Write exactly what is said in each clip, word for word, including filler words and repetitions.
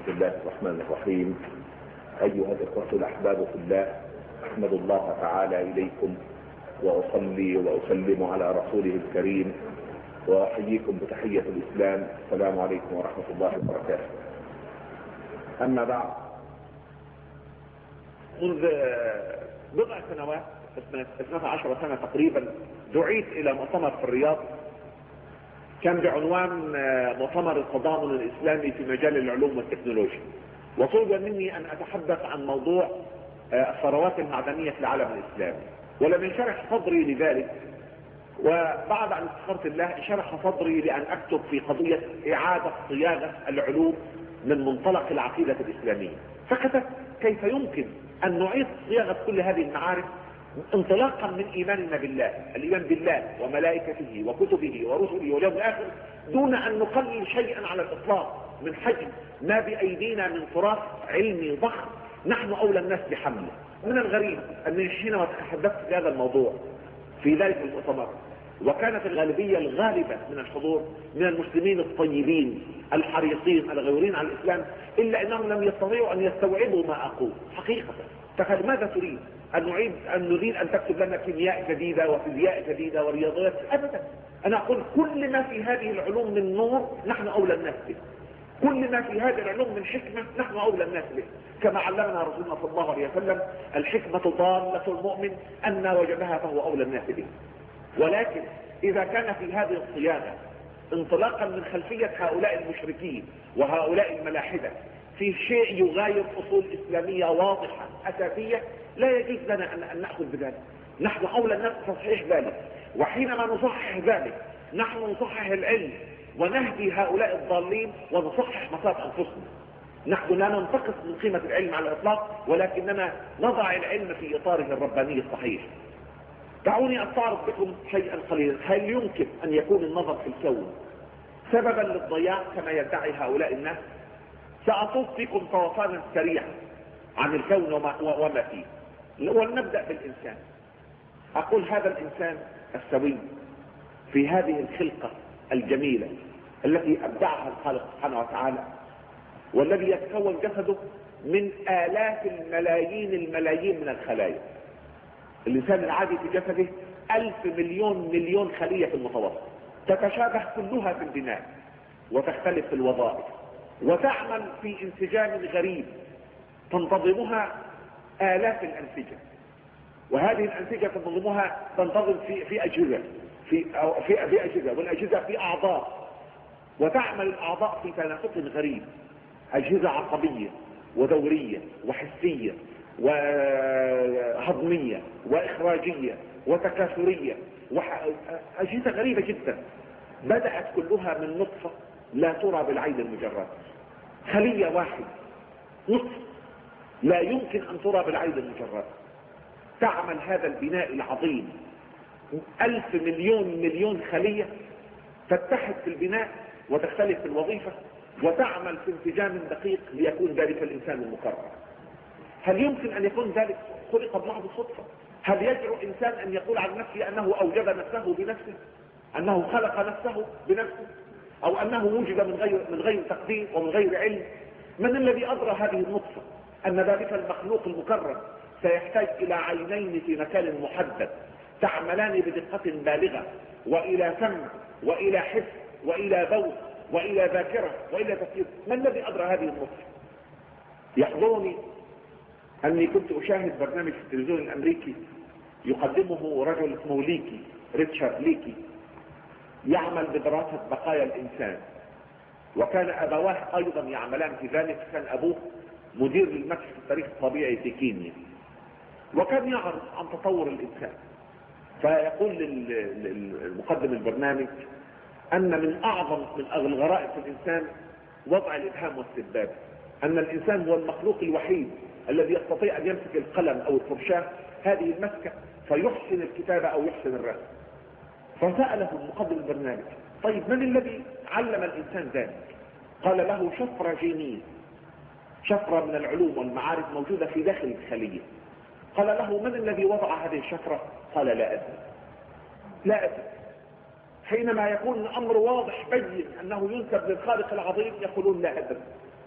بسم الله الرحمن الرحيم. أيها الإخوة الأحباب في الله، أحمد الله تعالى إليكم وأصلي وأسلم على رسوله الكريم وأحييكم بتحية الإسلام. السلام عليكم ورحمة الله وبركاته. أما بعد، منذ بضع سنوات اثنتا عشرة سنة تقريبا دعيت إلى مؤتمر في الرياض كان بعنوان مؤتمر التضامن الإسلامي في مجال العلوم والتكنولوجيا، وطلب مني أن أتحدث عن موضوع الثروات المعدنية في العالم الإسلامي، ولم ينشرح صدري لذلك. وبعد أن استخرت الله انشرح صدري لأن أكتب في قضية إعادة صياغة العلوم من منطلق العقيدة الإسلامية. فكتبت كيف يمكن أن نعيد صياغة كل هذه المعارف انطلاقا من إيماننا بالله، الإيمان بالله وملائكته وكتبه ورسله واليوم الآخر، دون أن نقلل شيئا على الإطلاق من حجم ما بأيدينا من تراث علمي ضخم نحن أولى الناس بحمله. من الغريب أنني حينما تحدثت في هذا الموضوع في ذلك المؤتمر، وكانت الغالبية الغالبة من الحضور من المسلمين الطيبين الحريصين الغيورين على الإسلام، إلا أنهم لم يستطيعوا أن يستوعبوا ما أقول حقيقة. فقال ماذا تريد؟ أن نعيد أن نريد أن تكتب لنا كيمياء جديدة وفيزياء جديدة ورياضيات؟ أبدا. أنا أقول كل ما في هذه العلوم من نور نحن أولى الناس به، كل ما في هذه العلوم من حكمة نحن أولى الناس به، كما علمنا رسولنا صلى الله عليه وسلم: الحكمة ضالة المؤمن أن وجدها فهو أولى الناس به. ولكن إذا كان في هذه الصياغة انطلاقا من خلفية هؤلاء المشركين وهؤلاء الملاحدة في شيء يغاير أصول إسلامية واضحة أساسية، لا يجوز لنا أن نأخذ بذلك. نحن أولى الناس بتصحيح ذلك، وحينما نصحح ذلك نحن نصحح العلم ونهدي هؤلاء الضالين ونصحح مصاب أنفسنا. نحن لا ننتقص من قيمة العلم على الإطلاق، ولكننا نضع العلم في إطاره الرباني الصحيح. دعوني أستعرض بكم شيئا قليلا. هل يمكن أن يكون النظر في الكون سببا للضياع كما يدعي هؤلاء الناس؟ سأطوف بكم طوفانا سريعا عن الكون وما, وما فيه. ولنبدأ بالإنسان. أقول هذا الإنسان السوي في هذه الخلقة الجميلة التي أبدعها الخالق سبحانه وتعالى، والذي يتكون جسده من آلاف الملايين الملايين من الخلايا. الإنسان العادي في جسده ألف مليون مليون خلية في المتوسط، تتشابه كلها في البناء وتختلف في الوظائف وتعمل في انسجام غريب تنتظمها آلاف الأنسجة، وهذه الأنسجة تنتظمها تنتظم في في أجهزة في في في أجهزة، والأجهزة في أعضاء، وتعمل الأعضاء في تناسق غريب، أجهزة عصبية ودورية وحسية وهضمية وإخراجية وتكاثرية، وأجهزة غريبة جدا بدأت كلها من نطفة لا ترى بالعين المجرد. خلية واحدة نطفة لا يمكن أن ترى بالعين المجرد تعمل هذا البناء العظيم. ألف مليون مليون خلية تتحد في البناء وتختلف في الوظيفة وتعمل في انسجام دقيق ليكون ذلك الإنسان المكرر. هل يمكن أن يكون ذلك خلق بمحض الصدفة؟ هل يجرؤ إنسان أن يقول عن نفسه أنه أوجد نفسه بنفسه، أنه خلق نفسه بنفسه، أو أنه وجد من غير من غير تقدير ومن غير علم؟ من الذي أدرى هذه النطفة أن ذلك المخلوق المكرر سيحتاج إلى عينين في مكان محدد تعملان بدقة بالغة، وإلى سمع وإلى حس وإلى ذوق وإلى ذاكرة وإلى تفكير؟ من الذي أدرى هذه النطفة؟ يحضرني أني كنت أشاهد برنامج في التلفزيون الأمريكي يقدمه رجل اسمه ليكي، ريتشارد ليكي، يعمل بدراسة بقايا الإنسان، وكان أبواه أيضا يعملان في ذلك. كان أبوه مدير للمكتب في التاريخ الطبيعي في كينيا، وكان يعرض عن تطور الإنسان. فيقول للمقدم البرنامج أن من أعظم من الغرائز في الإنسان وضع الإبهام والسبابة، أن الإنسان هو المخلوق الوحيد الذي يستطيع أن يمسك القلم أو الفرشاة هذه المسكة فيحسن الكتابة أو يحسن الرسم. فسأله المقدم البرنامج: طيب من الذي علم الإنسان ذلك؟ قال له: شفرة جينية، شفرة من العلوم والمعارف موجودة في داخل الخلية. قال له: من الذي وضع هذه الشفرة؟ قال: لا أدري لا أدري. حينما يكون الأمر واضح بين أنه ينسب للخالق العظيم يقولون لا أدري.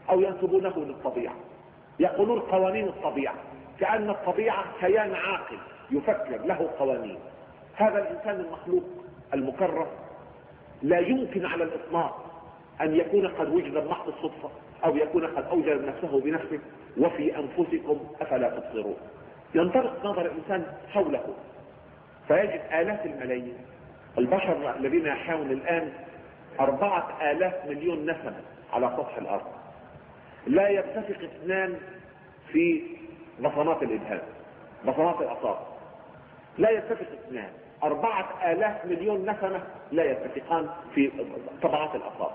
او ينسبونه للطبيعة، يقولون قوانين الطبيعة، كأن الطبيعة كيان عاقل يفكر له قوانين. هذا الانسان المخلوق المكرم لا يمكن على الاطلاق ان يكون قد وجد بمحض الصدفة او يكون قد اوجد نفسه بنفسه. وفي انفسكم افلا تبصرون. ينطلق نظر الانسان حوله فيجد الاف الملايين. البشر الذين يحيون الان اربعة الاف مليون نسمة على سطح الارض، لا يتفق اثنان في بصمات الابهام، بصمات الاصابع، لا يتفق اثنان. اربعة الاف مليون نسمة لا يتفقان في طبعات الاصابع.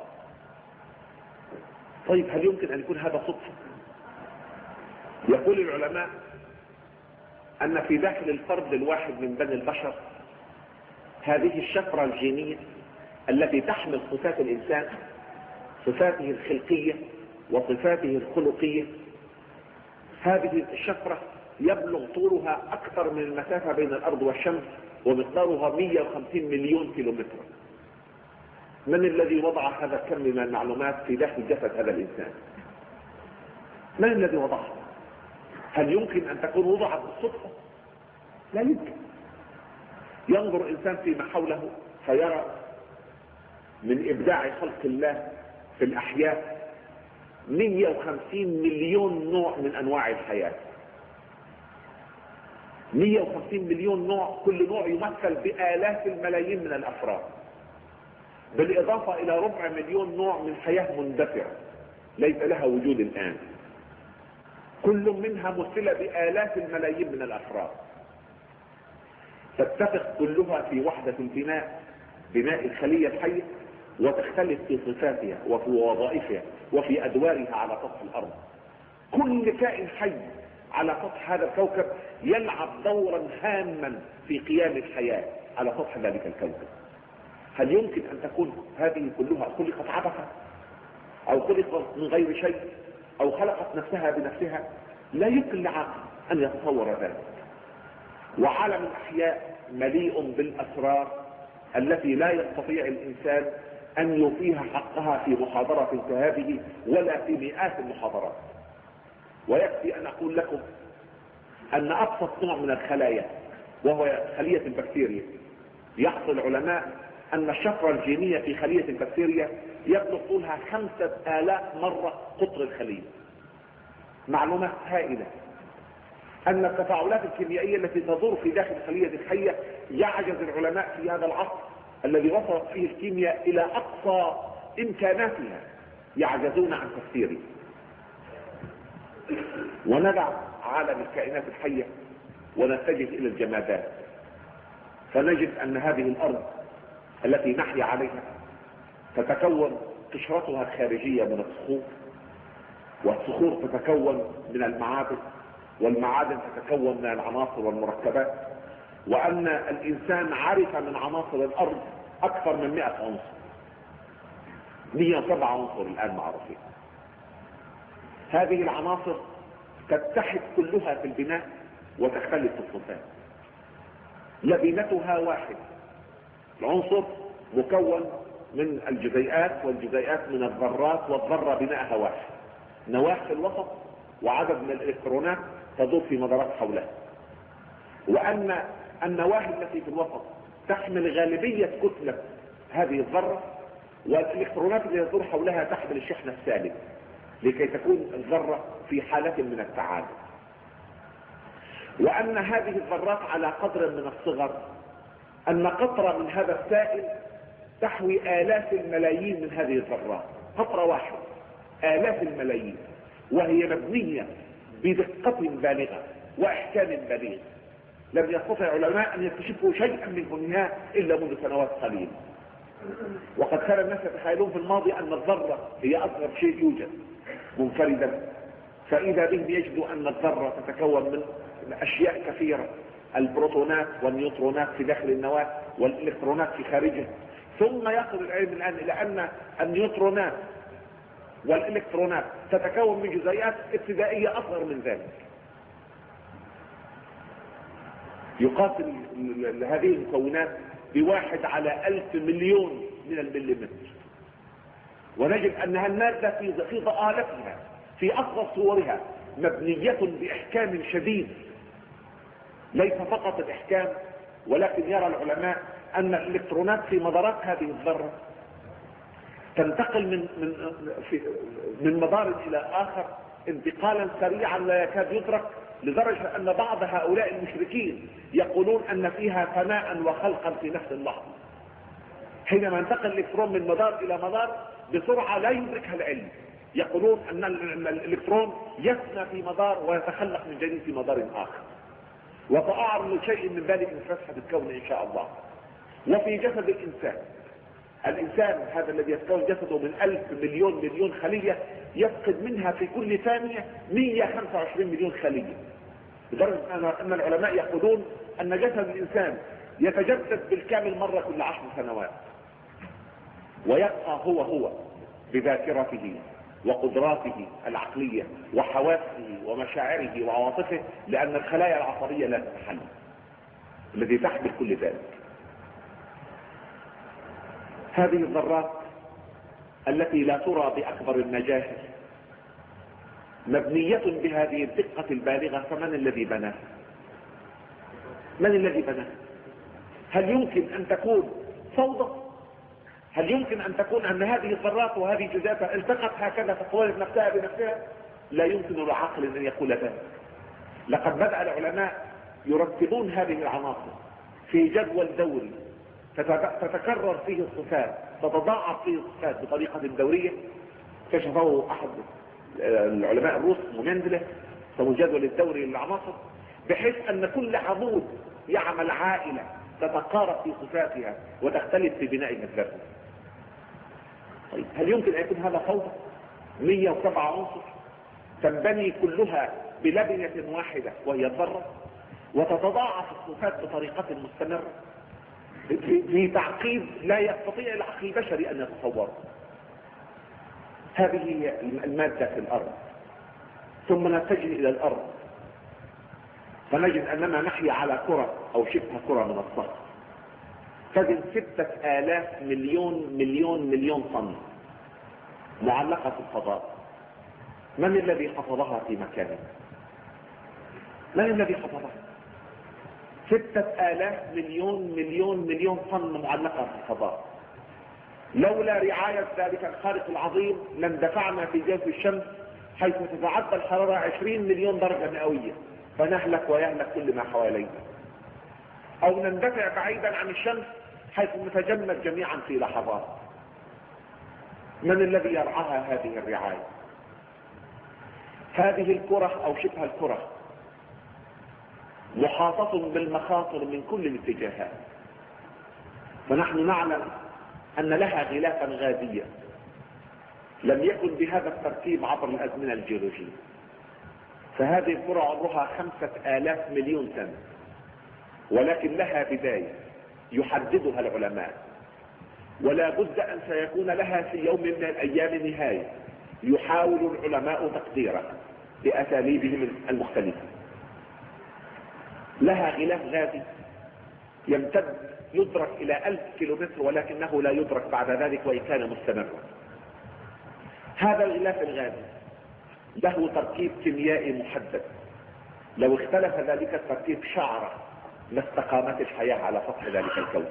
طيب هل يمكن ان يكون هذا صدفة؟ يقول العلماء ان في داخل الفرد الواحد من بني البشر هذه الشفرة الجينية التي تحمل صفات الانسان، صفاته الخلقية وصفاته الخلقية، هذه الشفرة يبلغ طولها اكثر من المسافة بين الارض والشمس ومقدارها مئة وخمسين مليون كيلومتر. من الذي وضع هذا الكم من المعلومات في داخل جسد هذا الانسان؟ من الذي وضعها؟ هل يمكن ان تكون وضعت بالصدفة؟ لا يمكن. ينظر الانسان فيما حوله فيرى من ابداع خلق الله في الاحياء مئة وخمسين مليون نوع من انواع الحياة. مئة وخمسين مليون نوع، كل نوع يمثل بالاف الملايين من الافراد، بالاضافة الى ربع مليون نوع من حياة مندثرة ليس لها وجود الان، كل منها مثلة بالاف الملايين من الافراد، تتفق كلها في وحدة البناء، بناء الخلية الحية، وتختلف في صفاتها وفي وظائفها وفي ادوارها على سطح الارض. كل كائن حي على سطح هذا الكوكب يلعب دورا هاما في قيام الحياة على سطح ذلك الكوكب. هل يمكن ان تكون هذه كلها خلقت عبثا او خلقت من غير شيء او خلقت نفسها بنفسها؟ لا يمكن لعاقل ان يتصور ذلك. وعالم الاحياء مليء بالاسرار التي لا يستطيع الانسان ان يوفيها حقها في محاضرة كهذه ولا في مئات المحاضرات. ويكفي ان اقول لكم ان ابسط نوع من الخلايا وهو خلية البكتيريا، يحصل العلماء ان الشفرة الجينية في خلية البكتيريا يبلغ طولها خمسة الاف مرة قطر الخلية. معلومة هائلة ان التفاعلات الكيميائية التي تدور في داخل خلية الحية يعجز العلماء في هذا العصر الذي وصلت فيه الكيمياء الى اقصى امكاناتها، يعجزون عن تفسيره. وندع عالم الكائنات الحية ونتجه الى الجمادات، فنجد ان هذه الارض التي نحيا عليها تتكون قشرتها الخارجية من الصخور، والصخور تتكون من المعادن، والمعادن تتكون من العناصر والمركبات، وان الانسان عرف من عناصر الارض اكثر من مئة عنصر، مئة وسبعة عنصر الان معروفين. هذه العناصر تتحد كلها في البناء وتختلف في الصفات. لبنتها واحد، العنصر مكون من الجزيئات، والجزيئات من الذرات، والذرة بناءها واحد، نواة في الوسط وعدد من الالكترونات تدور في مدارات حولها، وان النواة التي في الوسط تحمل غالبية كتلة هذه الذرة، والالكترونات التي تدور حولها تحمل الشحنة السالب لكي تكون الذرة في حالة من التعادل. وان هذه الذرات على قدر من الصغر، ان قطرة من هذا السائل تحوي آلاف الملايين من هذه الذرات، قطرة واحدة آلاف الملايين، وهي مبنية بدقة بالغة وإحكام بالغ. لم يستطع علماء أن يكتشفوا شيئا من بنيها إلا منذ سنوات قليلة. وقد كان الناس يتخيلون في الماضي أن الذرة هي أصغر شيء يوجد منفردا، فإذا بهم يجدوا أن الذرة تتكون من أشياء كثيرة، البروتونات والنيوترونات في داخل النواة والإلكترونات في خارجها. ثم يصل العلم الآن إلى أن النيوترونات والإلكترونات تتكون من جزيئات ابتدائية أصغر من ذلك. يقاس هذه المكونات بواحد على ألف مليون من المليمتر. ونجد انها المادة في في ضآلتها في اصغر صورها مبنية باحكام شديد، ليس فقط الاحكام، ولكن يرى العلماء ان الالكترونات في مدارات هذه الذرة تنتقل من من في من مدار الى اخر انتقالا سريعا لا يكاد يدرك، لدرجة ان بعض هؤلاء المشركين يقولون ان فيها فناء وخلقا في نفس اللحظة. حينما ينتقل الالكترون من مدار الى مدار بسرعة لا يدركها العلم، يقولون ان الالكترون يفنى في مدار ويتخلق من جديد في مدار اخر. وسأعرض شيء من ذلك في فلسفة الكون ان شاء الله. وفي جسد الانسان، الانسان هذا الذي يتكون جسده من الف مليون مليون خلية، يفقد منها في كل ثانية مئة وخمسة وعشرين مليون خلية، لدرجة ان العلماء يقولون ان جسد الانسان يتجدد بالكامل مرة كل عشر سنوات، ويبقى هو هو بذاكرته وقدراته العقلية وحواسه ومشاعره وعواطفه، لان الخلايا العصبية لا تتحل الذي تحمل كل ذلك. هذه الذرات التي لا ترى بأكبر المجاهر مبنية بهذه الدقة البالغة، فمن الذي بناها؟ من الذي بناها؟ هل يمكن أن تكون فوضى؟ هل يمكن أن تكون أن هذه الذرات وهذه الجزيئات التقت هكذا فتولد نفسها بنفسها؟ لا يمكن لعقل أن يقول ذلك. لقد بدأ العلماء يرتبون هذه العناصر في جدول دوري تتكرر فيه الصفات، تتضاعف فيه الصفات بطريقة دورية. كشفه أحد العلماء الروس مندله سوى الجدول الدوري للعناصر، بحيث أن كل عمود يعمل عائلة تتقارب في صفاتها وتختلف في بناء الذرة. طيب هل يمكن أن يكون هذا فوضى؟ مئة وسبعة عنصر تنبني كلها بلبنة واحدة وهي الذرة، وتتضاعف الصفات بطريقة مستمرة في تعقيد لا يستطيع العقل البشري أن يتصوره. هذه هي المادة في الأرض. ثم نتجه إلى الأرض فنجد أننا نحيا على كرة أو شبه كرة من الصخر، تجد ستة آلاف مليون مليون مليون طن معلقة في الفضاء. من الذي حفظها في مكانه؟ من الذي حفظها؟ ستة آلاف مليون مليون مليون طن معلقة في الفضاء. لولا رعاية ذلك الخارق العظيم لاندفعنا في جوف الشمس حيث تتعدى الحرارة عشرين مليون درجة مئوية، فنهلك ويهلك كل ما حوالينا، او نندفع بعيدا عن الشمس حيث نتجمد جميعا في لحظات. من الذي يرعاها هذه الرعاية؟ هذه الكرة او شبه الكرة محاطة بالمخاطر من كل الاتجاهات، فنحن نعلم ان لها غلافا غازيا لم يكن بهذا الترتيب عبر الازمنة الجيولوجية. فهذه الكرة عمرها خمسة آلاف مليون سنة، ولكن لها بداية يحددها العلماء، ولا بد ان سيكون لها في يوم من الايام نهاية يحاول العلماء تقديرها باساليبهم المختلفة. لها غلاف غازي يمتد يدرك الى الف كيلومتر، ولكنه لا يدرك بعد ذلك وان كان مستمرا. هذا الغلاف الغازي له تركيب كيميائي محدد، لو اختلف ذلك التركيب شعرة لاستقامت الحياة على سطح ذلك الكون.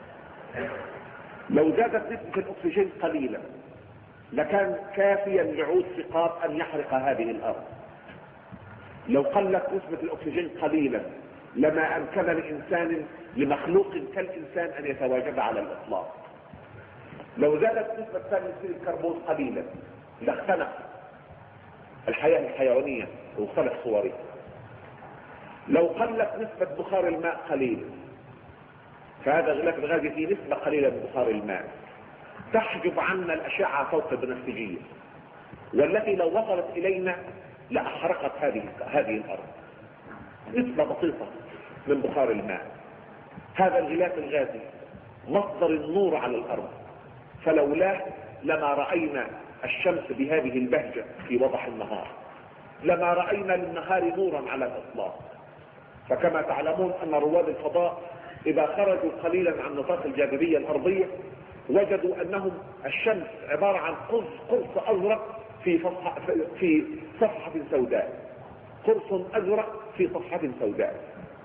لو زادت نسبة الاكسجين قليلا لكان كافيا لعود ثقاب ان يحرق هذه الارض. لو قلت نسبة الاكسجين قليلا لما امكن لانسان لمخلوق كالانسان ان يتواجد على الاطلاق. لو زادت نسبة ثاني اكسيد الكربون قليلا لاختنق الحياة الحيوانية واختلف صورها. لو قلت نسبة بخار الماء قليلا، فهذا الغلاف الغازي فيه نسبة قليلة من بخار الماء تحجب عنا الأشعة فوق البنفسجية، والتي لو وصلت إلينا لأحرقت هذه هذه الأرض. نسبة بسيطة من بخار الماء. هذا الغلاف الغازي مصدر النور على الأرض، فلولاه لما رأينا الشمس بهذه البهجة في وضح النهار، لما رأينا للنهار نورا على الإطلاق. فكما تعلمون أن رواد الفضاء إذا خرجوا قليلا عن نطاق الجاذبية الأرضية وجدوا انهم الشمس عبارة عن قرص قرص ازرق في صفحة في صفحة سوداء، قرص ازرق في صفحة سوداء.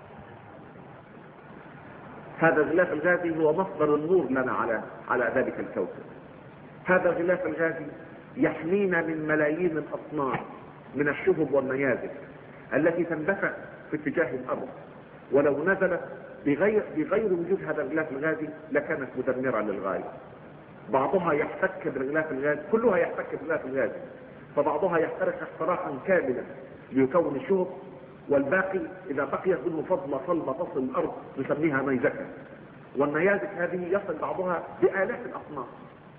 هذا الغلاف الغازي هو مصدر النور لنا على على ذلك الكوكب. هذا الغلاف الغازي يحمينا من ملايين الاصناع من الشهب والنيازك التي تندفع في اتجاه الارض، ولو نزلت بغير بغير وجود هذا الغلاف الغازي لكانت مدمرة للغاية. بعضها يحتك بالغلاف الغازي، كلها يحتك بالغلاف الغازي، فبعضها يحترق احتراقا كاملا ليكون الشهب، والباقي اذا بقيت منه فضلة صلبة تصل الارض نسميها نيزكا. والنيازك هذه يصل بعضها بالاف الاصناف.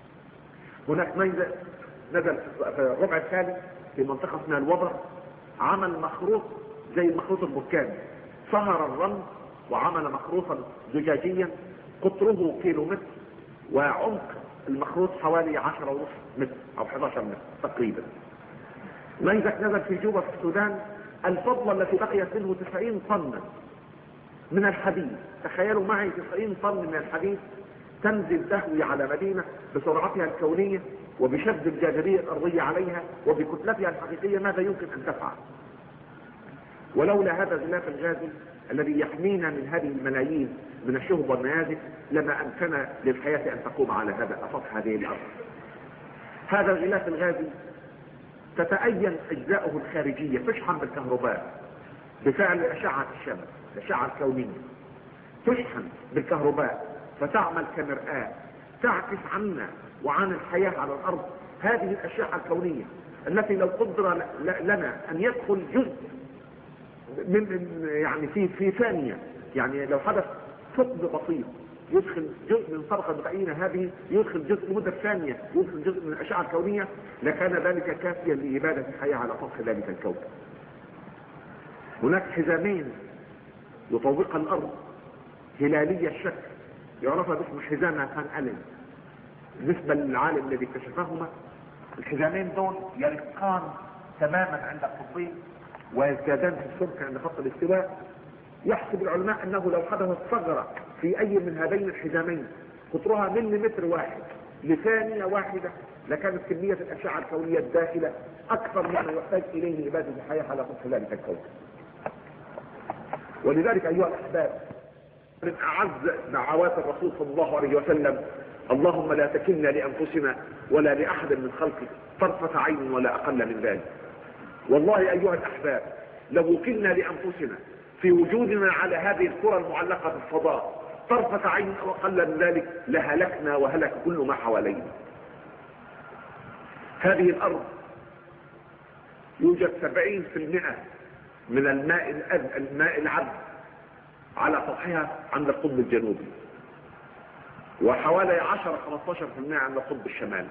هناك نيزك نزل في الربع الثالث في منطقة اسمها الوبر، عمل مخروط زي المخروط البركاني، صهر الرمل وعمل مخروطا زجاجيا قطره كيلو متر، وعمق المخروط حوالي عشرة ونصف متر او احد عشر متر تقريبا. نيزك نزل في جوبا في السودان، الفضلة التي بقيت منه تسعين طنا من الحديد. تخيلوا معي تسعين طن من الحديد تنزل تهوي على مدينة بسرعتها الكونية وبشد الجاذبية الأرضية عليها وبكتلتها الحقيقية، ماذا يمكن أن تفعل؟ ولولا هذا الغلاف الغازي الذي يحمينا من هذه الملايين من الشهب والنيازك لما أمكن للحياة أن تقوم على هذا سطح هذه الأرض. هذا الغلاف الغازي تتأين أجزاؤه الخارجية، تشحن بالكهرباء بفعل أشعة الشمس، الأشعة الكونية تشحن بالكهرباء فتعمل كمرآة تعكس عنا وعن الحياة على الأرض هذه الأشعة الكونية التي لو قدر لنا أن يدخل جزء من يعني في في ثانية، يعني لو حدث ثقب بسيط يدخل جزء من طبقة بقينا هذه، يدخل جزء لمدة ثانية يدخل جزء من الأشعة الكونية، لكان ذلك كافيا لإبادة الحياة على سطح ذلك الكوكب. هناك حزامين يطوقها الأرض هلالية الشكل يعرفها باسم حزام فان ألين بالنسبة للعالم الذي اكتشفهما. الحزامين دول يرقان تماما عند القطبين ويزدادان في السمك عند خط الاستواء. يحسب العلماء انه لو حدثت ثغرة في اي من هذين الحزامين قطرها مليمتر واحد لثانية واحدة لكانت كمية الاشعة الكونية الداخلة اكثر مما يحتاج اليه ابادة الحياة على سطح ذلك الكوكب. ولذلك ايها الاحباب، من اعز دعوات الرسول صلى الله عليه وسلم: اللهم لا تكلنا لانفسنا ولا لاحد من خلقك طرفة عين ولا اقل من ذلك. والله ايها الاحباب، لو وكلنا لانفسنا في وجودنا على هذه الكرة المعلقة في الفضاء طرفة عين او اقل من ذلك لهلكنا وهلك كل ما حوالينا. هذه الارض يوجد سبعين في المئة من الماء الماء العذب على سطحها عند القطب الجنوبي، وحوالي عشرة خمسة عشر في المئة عند القطب الشمالي.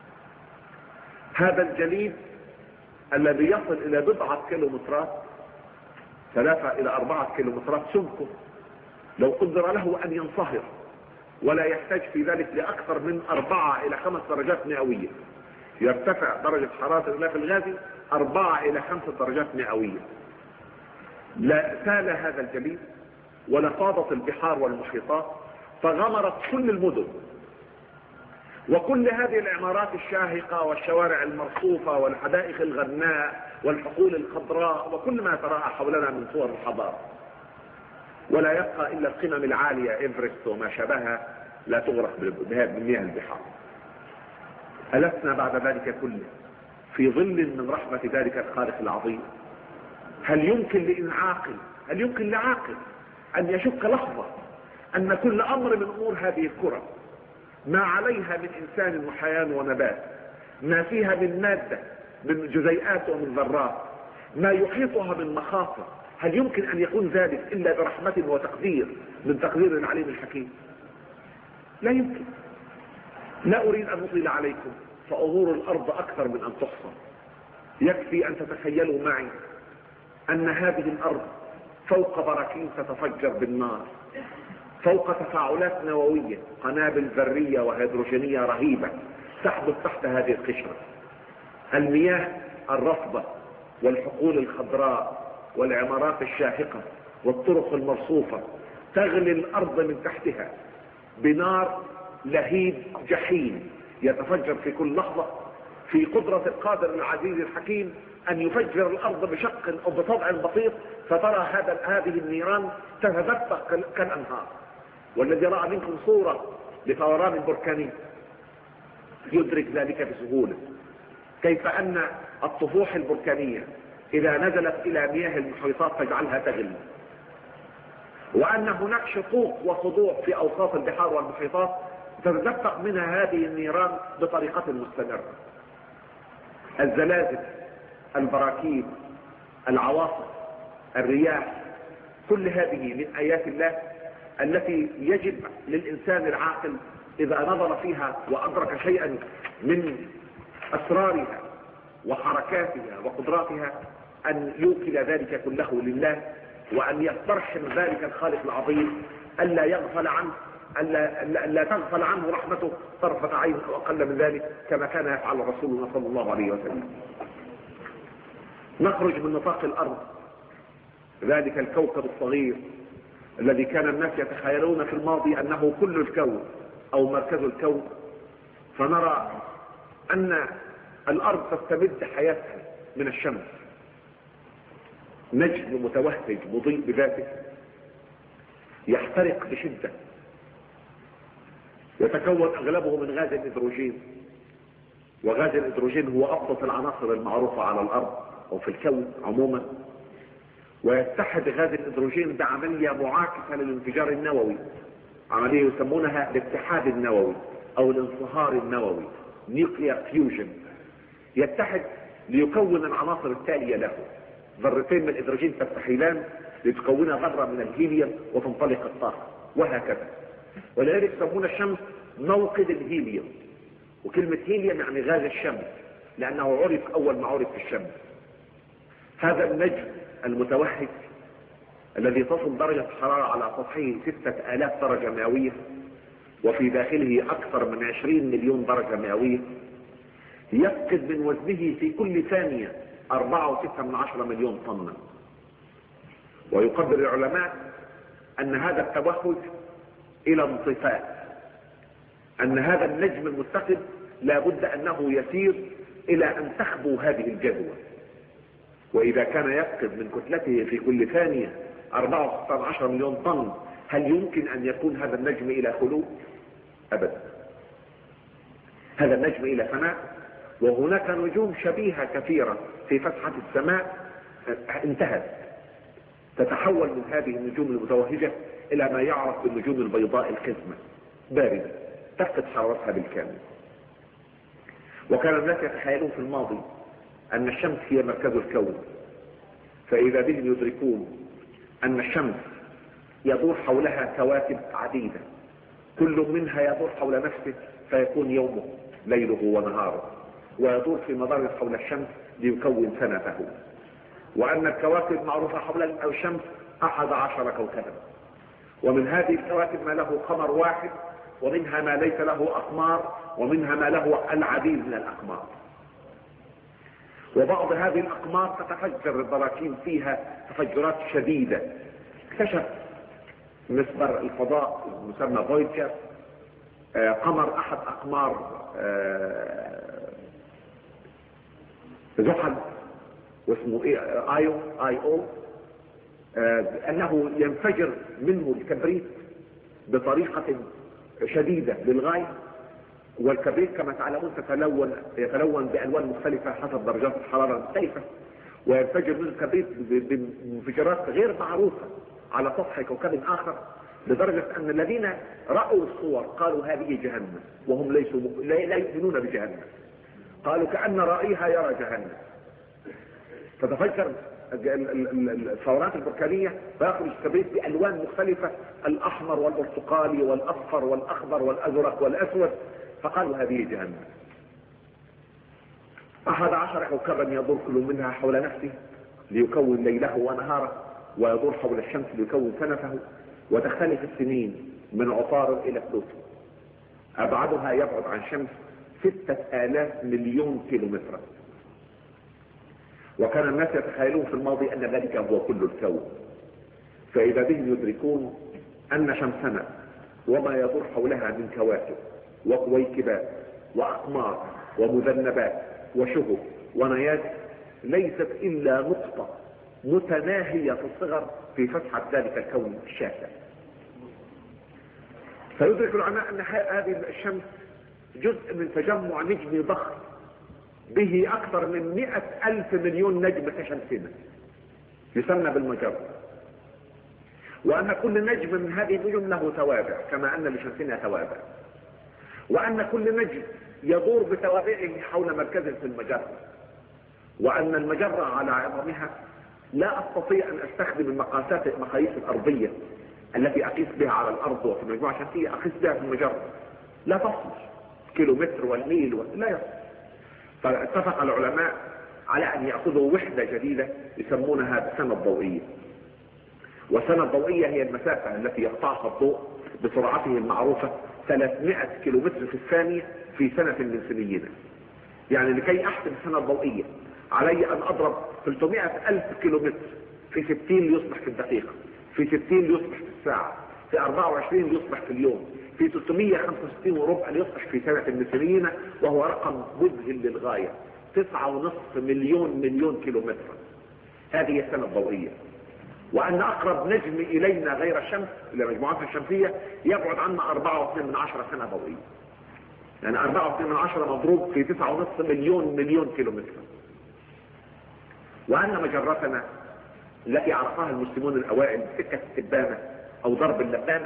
هذا الجليد الذي يصل الى بضعة كيلومترات، ثلاثة الى اربعة كيلومترات سمكه، لو قدر له ان ينصهر ولا يحتاج في ذلك لاكثر من اربعة الى خمس درجات مئوية، يرتفع درجة حرارة الغلاف الغازي اربعة الى خمس درجات مئوية، لا سال هذا الجليد ولا فاضت البحار والمحيطات فغمرت كل المدن وكل هذه العمارات الشاهقة والشوارع المرصوفة والحدائق الغناء والحقول الخضراء وكل ما ترى حولنا من صور الحضارة، ولا يبقى إلا القمم العالية إيفرست وما شابهها لا تغرق بمياه البحار. ألسنا بعد ذلك كله في ظل من رحمة ذلك الخالق العظيم؟ هل يمكن لإن عاقل هل يمكن لعاقل أن يشك لحظة أن كل أمر من أمور هذه الكرة، ما عليها من إنسان وحيوان ونبات، ما فيها من مادة من جزيئات ومن ذرات، ما يحيطها من مخاطر، هل يمكن أن يكون ذلك إلا برحمة وتقدير من تقدير العليم الحكيم؟ لا يمكن. لا أريد أن أطيل عليكم، فأمور الأرض أكثر من أن تحصى. يكفي أن تتخيلوا معي أن هذه الأرض فوق براكين تتفجر بالنار، فوق تفاعلات نووية، قنابل ذرية وهيدروجينية رهيبة تحدث تحت هذه القشرة، المياه الرطبة والحقول الخضراء والعمارات الشاهقة والطرق المرصوفة تغلي الأرض من تحتها بنار لهيب جحيم يتفجر في كل لحظة، في قدرة القادر العزيز الحكيم أن يفجر الأرض بشق أو بطبع بسيط فترى هذا هذه النيران تتدفق كالأنهار. والذي رأى منكم صورة لفوران بركاني يدرك ذلك بسهولة، كيف أن الطفوح البركانية إذا نزلت إلى مياه المحيطات تجعلها تغلي، وأن هناك شقوق وخضوع في أوساط البحار والمحيطات تتدفق منها هذه النيران بطريقة مستمرة. الزلازل، البراكين، العواصف، الرياح، كل هذه من آيات الله التي يجب للإنسان العاقل إذا نظر فيها وأدرك شيئا من أسرارها وحركاتها وقدراتها أن يوكل ذلك كله لله، وأن يسترحم ذلك الخالق العظيم ألا يغفل عنه، ألا, ألا تغفل عنه رحمته طرفة عين أو أقل من ذلك، كما كان يفعل رسولنا صلى الله عليه وسلم. نخرج من نطاق الأرض، ذلك الكوكب الصغير الذي كان الناس يتخيلون في الماضي أنه كل الكون أو مركز الكون، فنرى أن الأرض تستمد حياتها من الشمس. نجم متوهج مضيء بذاته يحترق بشدة، يتكون أغلبه من غاز الهيدروجين، وغاز الهيدروجين هو أبسط العناصر المعروفة على الأرض أو في الكون عموما، ويتحد غاز الهيدروجين بعملية معاكسة للانفجار النووي، عملية يسمونها الاتحاد النووي أو الانصهار النووي، نيوكليير فيوجن. يتحد ليكون العناصر التالية له: ذرتين من الهيدروجين تستحيلان لتكون ذرة من الهيليوم وتنطلق الطاقة، وهكذا. ولذلك يسمون الشمس موقد الهيليوم، وكلمة هيليوم يعني غاز الشمس، لأنه عرف أول ما عرف في الشمس. هذا النجم المتوهج الذي تصل درجة الحرارة على سطحه ستة آلاف درجة مئوية، وفي داخله أكثر من عشرين مليون درجة مئوية، يفقد من وزنه في كل ثانية أربعة وستة من عشرة مليون طنا. ويقدر العلماء أن هذا التوهج إلى انطفاء، أن هذا النجم المتقد لا بد أنه يسير إلى أن تخبو هذه الجدوى. وإذا كان يفقد من كتلته في كل ثانية أربعة وستة من عشرة مليون طن، هل يمكن أن يكون هذا النجم إلى خلود؟ أبدا، هذا النجم إلى فناء. وهناك نجوم شبيهة كثيرة في فتحة السماء انتهت، تتحول من هذه النجوم المتوهجة إلى ما يعرف بالنجوم البيضاء القزمة، باردة تفقد حرارتها بالكامل. وكان الناس يتخيلون في الماضي أن الشمس هي مركز الكون، فإذا بهم يدركون أن الشمس يدور حولها كواكب عديدة، كل منها يدور حول نفسه فيكون يومه ليله ونهاره، ويدور في مدار حول الشمس ليكون سنته. وأن الكواكب معروفة حول الشمس أحد عشر كوكبا، ومن هذه الكواكب ما له قمر واحد، ومنها ما ليس له أقمار، ومنها ما له العديد من الأقمار. وبعض هذه الأقمار تتفجر البراكين فيها تفجرات شديدة. اكتشف مسبار الفضاء المسمى فويجر قمر أحد أقمار زحل واسمه ايو اي او انه ينفجر منه الكبريت بطريقة شديدة للغاية. والكبريت كما تعلمون تتلون يتلون بألوان مختلفة حسب درجات الحرارة المختلفة، وينفجر منه الكبريت بانفجارات غير معروفة على سطح كوكب آخر، لدرجة أن الذين رأوا الصور قالوا هذه جهنم، وهم ليسوا لا يؤمنون بجهنم، قالوا كأن رأيها يرى جهنم. فتفجر الثورات البركانية فيخرج الكبريت بألوان مختلفة، الأحمر والبرتقالي والأصفر والأخضر والأزرق والأسود، فقالوا هذه جهنم. أحد عشر كوكبا يدور كل منها حول نفسه ليكون ليله ونهاره، ويدور حول الشمس ليكون سنته، وتختلف السنين من عطارد إلى بلوتو. أبعدها يبعد عن شمس ستة آلاف مليون كيلومتر. وكان الناس يتخيلون في الماضي أن ذلك هو كل الكون، فإذا بهم يدركون أن شمسنا وما يدور حولها من كواكب وكويكبات وأقمار ومذنبات وشهب ونيازك ليست إلا نقطة متناهية الصغر في فتحة ذلك الكون الشاسع. فيدرك العلماء أن هذه الشمس جزء من تجمع نجمي ضخم به أكثر من مئة ألف مليون نجم كشمسنا يسمى بالمجرة، وأن كل نجم من هذه النجوم له توابع كما أن لشمسنا توابع، وأن كل نجم يدور بتوابعه حول مركز في المجرة، وأن المجرة على عظمها لا أستطيع أن أستخدم المقاسات المقاييس الأرضية التي أقيس بها على الأرض وفي المجموعة الشمسية أقيس بها في المجرة، لا تصل كيلومتر والميل و... لا يصل. فاتفق العلماء على أن يأخذوا وحدة جديدة يسمونها السنة الضوئية. والسنة الضوئية هي المسافة التي يقطعها الضوء بسرعته المعروفة ثلاثمائة كيلومتر في الثانية في سنة من سنينا. يعني لكي أحسب السنة الضوئية علي أن أضرب ثلاثمائة ألف كيلومتر في ستين ليصبح في الدقيقة، في ستين ليصبح في الساعة، في أربعة وعشرين ليصبح في اليوم، في ثلاثمائة وخمسة وستين وربع ليصبح في سنة من سنينا، وهو رقم مذهل للغاية، تسعة ونصف مليون مليون كيلومتر. هذه السنة الضوئية. وأن أقرب نجم إلينا غير الشمس إلى مجموعتنا الشمسية يبعد عنا أربعة واثنين من عشرة سنة ضوئية. يعني أربعة واثنين من عشرة مضروب في تسعة ونصف مليون مليون كيلومتر. وأن مجرتنا التي عرفها المسلمون الأوائل بسكة التبانة أو ضرب اللبانة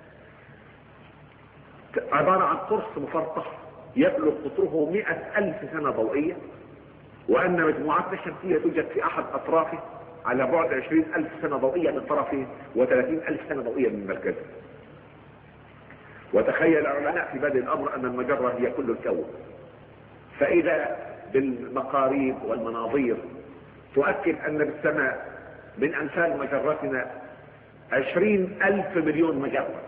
عبارة عن قرص مفرطح يبلغ قطره مئة ألف سنة ضوئية، وأن مجموعتنا الشمسية توجد في أحد أطرافه على بعد عشرين ألف سنة ضوئية من طرفه وثلاثين ألف سنة ضوئية من مركزه. وتخيل العلماء في بدء الأمر أن المجرة هي كل الكون، فإذا بالمقاريب والمناظير تؤكد أن بالسماء من أمثال مجرتنا عشرين ألف مليون مجرة،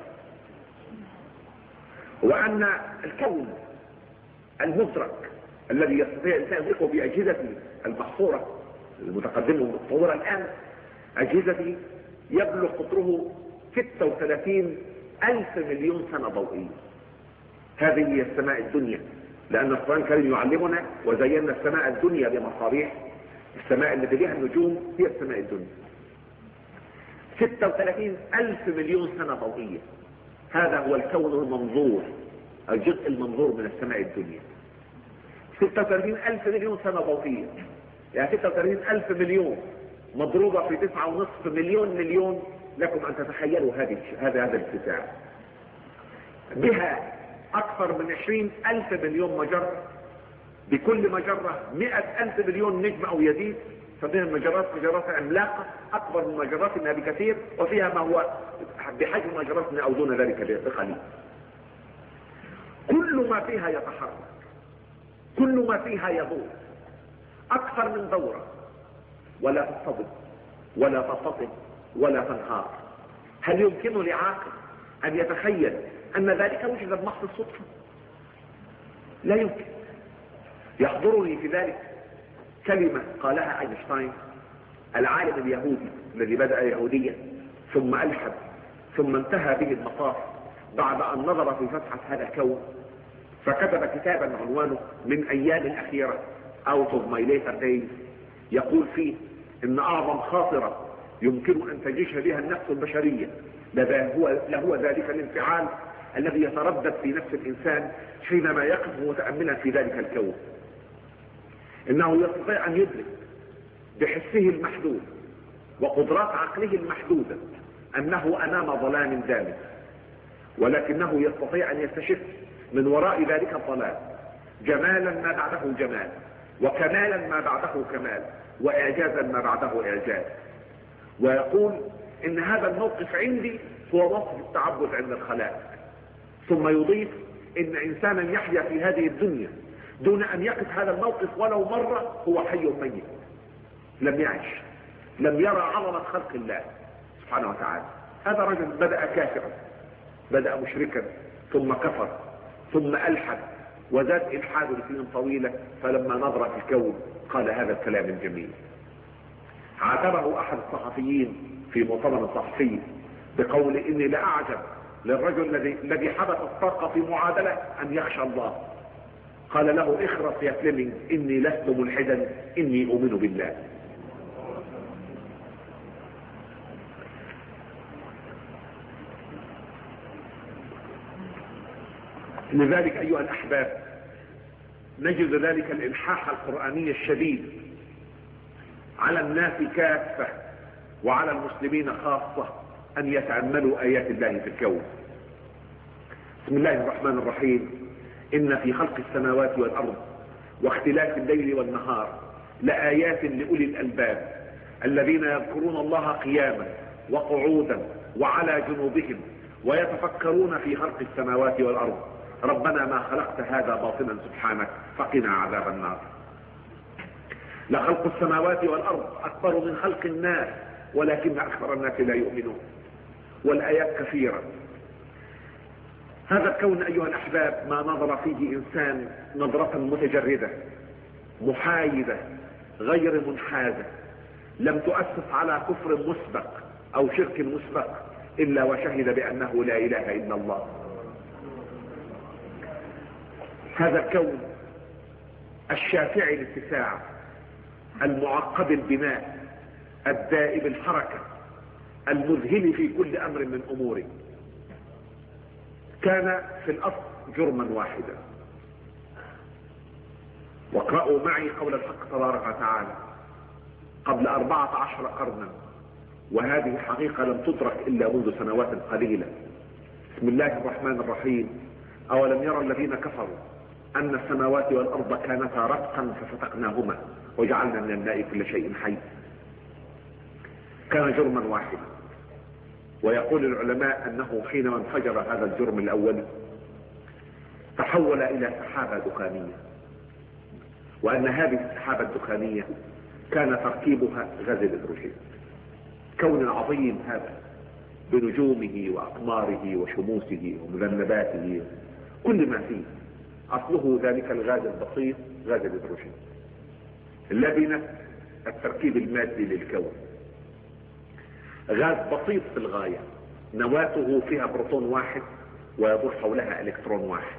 وأن الكون المدرك الذي يستطيع الإنسان يدركه بأجهزته المحصورة المتقدمة والمتطورة الآن أجهزته يبلغ قطره ستة وثلاثين ألف مليون سنة ضوئية. هذه هي السماء الدنيا، لأن القرآن الكريم يعلمنا وزينا السماء الدنيا بمصابيح. السماء التي بها النجوم هي السماء الدنيا. ستة وثلاثين ألف مليون سنة ضوئية، هذا هو الكون المنظور، الجزء المنظور من السماء الدنيا. ستة وثلاثين ألف مليون سنة ضوئية، يعني ستة وثلاثين ألف مليون مضروبة في تسعة ونصف مليون مليون. لكم أن تتخيلوا هذه هذا هذا الاتساع. بها أكثر من عشرين ألف مليون مجرة، بكل مجرة مئة ألف مليون نجم أو يزيد. فبين المجرات مجرات عملاقة أكبر من مجراتنا بكثير، وفيها ما هو بحجم مجراتنا أو دون ذلك بقليل. كل ما فيها يتحرك، كل ما فيها يدور أكثر من دورة، ولا تصطدم ولا تتصل ولا تنهار. هل يمكن لعاقل أن يتخيل أن ذلك وجد بمحض الصدفة؟ لا يمكن. يحضرني في ذلك كلمة قالها أينشتاين العالم اليهودي الذي بدأ يهوديا ثم ألحد ثم انتهى به المطاف بعد أن نظر في فتحة هذا الكون، فكتب كتابا عنوانه من أيام الأخيرة Out of my later days، يقول فيه إن أعظم خاطرة يمكن أن تجيش بها النفس البشرية لهو, لهو ذلك الانفعال الذي يتردد في نفس الإنسان حينما يقف متأملا في ذلك الكون. إنه يستطيع أن يدرك بحسه المحدود وقدرات عقله المحدودة أنه أمام ظلام دامس، ولكنه يستطيع أن يستشف من وراء ذلك الظلام جمالا ما بعده جمال، وكمالا ما بعده كمال، وإعجازا ما بعده إعجاز. ويقول إن هذا الموقف عندي هو موقف التعبد عند الخلائق. ثم يضيف إن إنسانا يحيا في هذه الدنيا دون أن يقف هذا الموقف ولو مرة هو حي ميت، لم يعش، لم يرى عظمة خلق الله سبحانه وتعالى. هذا رجل بدأ كافرا، بدأ مشركا، ثم كفر، ثم ألحد، وزاد إلحاد لسنين طويلة، فلما نظر في الكون قال هذا الكلام الجميل. عاتبه أحد الصحفيين في مؤتمر صحفي بقول إني لأعجب للرجل الذي الذي حدث الطاقة في معادلة أن يخشى الله. قال له اخرس يا فليمنج إني لست ملحدا إني أؤمن بالله. لذلك أيها الأحباب نجد ذلك الإلحاح القرآني الشديد على الناس كافة وعلى المسلمين خاصة أن يتأملوا آيات الله في الكون. بسم الله الرحمن الرحيم. إن في خلق السماوات والأرض واختلاف الليل والنهار لآيات لأولي الألباب الذين يذكرون الله قياما وقعودا وعلى جنوبهم ويتفكرون في خلق السماوات والأرض ربنا ما خلقت هذا باطلا سبحانك فقنا عذاب النار. لخلق السماوات والأرض أكبر من خلق الناس ولكن أكثر الناس لا يؤمنون. والآيات كثيرة. هذا الكون أيها الأحباب ما نظر فيه إنسان نظرة متجردة محايدة غير منحازة لم تؤسس على كفر مسبق أو شرك مسبق إلا وشهد بأنه لا إله إلا الله. هذا الكون الشافع الاتساع المعقد البناء الدائب الحركة المذهل في كل أمر من أموره كان في الأصل جرما واحدا. واقرأوا معي قول الحق تبارك وتعالى قبل أربعة عشر قرنا وهذه حقيقة لم تدرك إلا منذ سنوات قليلة. بسم الله الرحمن الرحيم. أولم يرى الذين كفروا أن السماوات والأرض كانتا رتقا ففتقناهما وجعلنا من الماء كل شيء حي. كان جرما واحدا. ويقول العلماء أنه حينما انفجر هذا الجرم الأول تحول إلى سحابة دخانية وأن هذه السحابة الدخانية كان تركيبها غاز الهيدروجين. كون عظيم هذا بنجومه وأقماره وشموسه ومذنباته كل ما فيه أصله ذلك الغاز البسيط غاز الهيدروجين. لبنة التركيب المادي للكون غاز بسيط في الغاية نواته فيها بروتون واحد ويدور حولها الكترون واحد.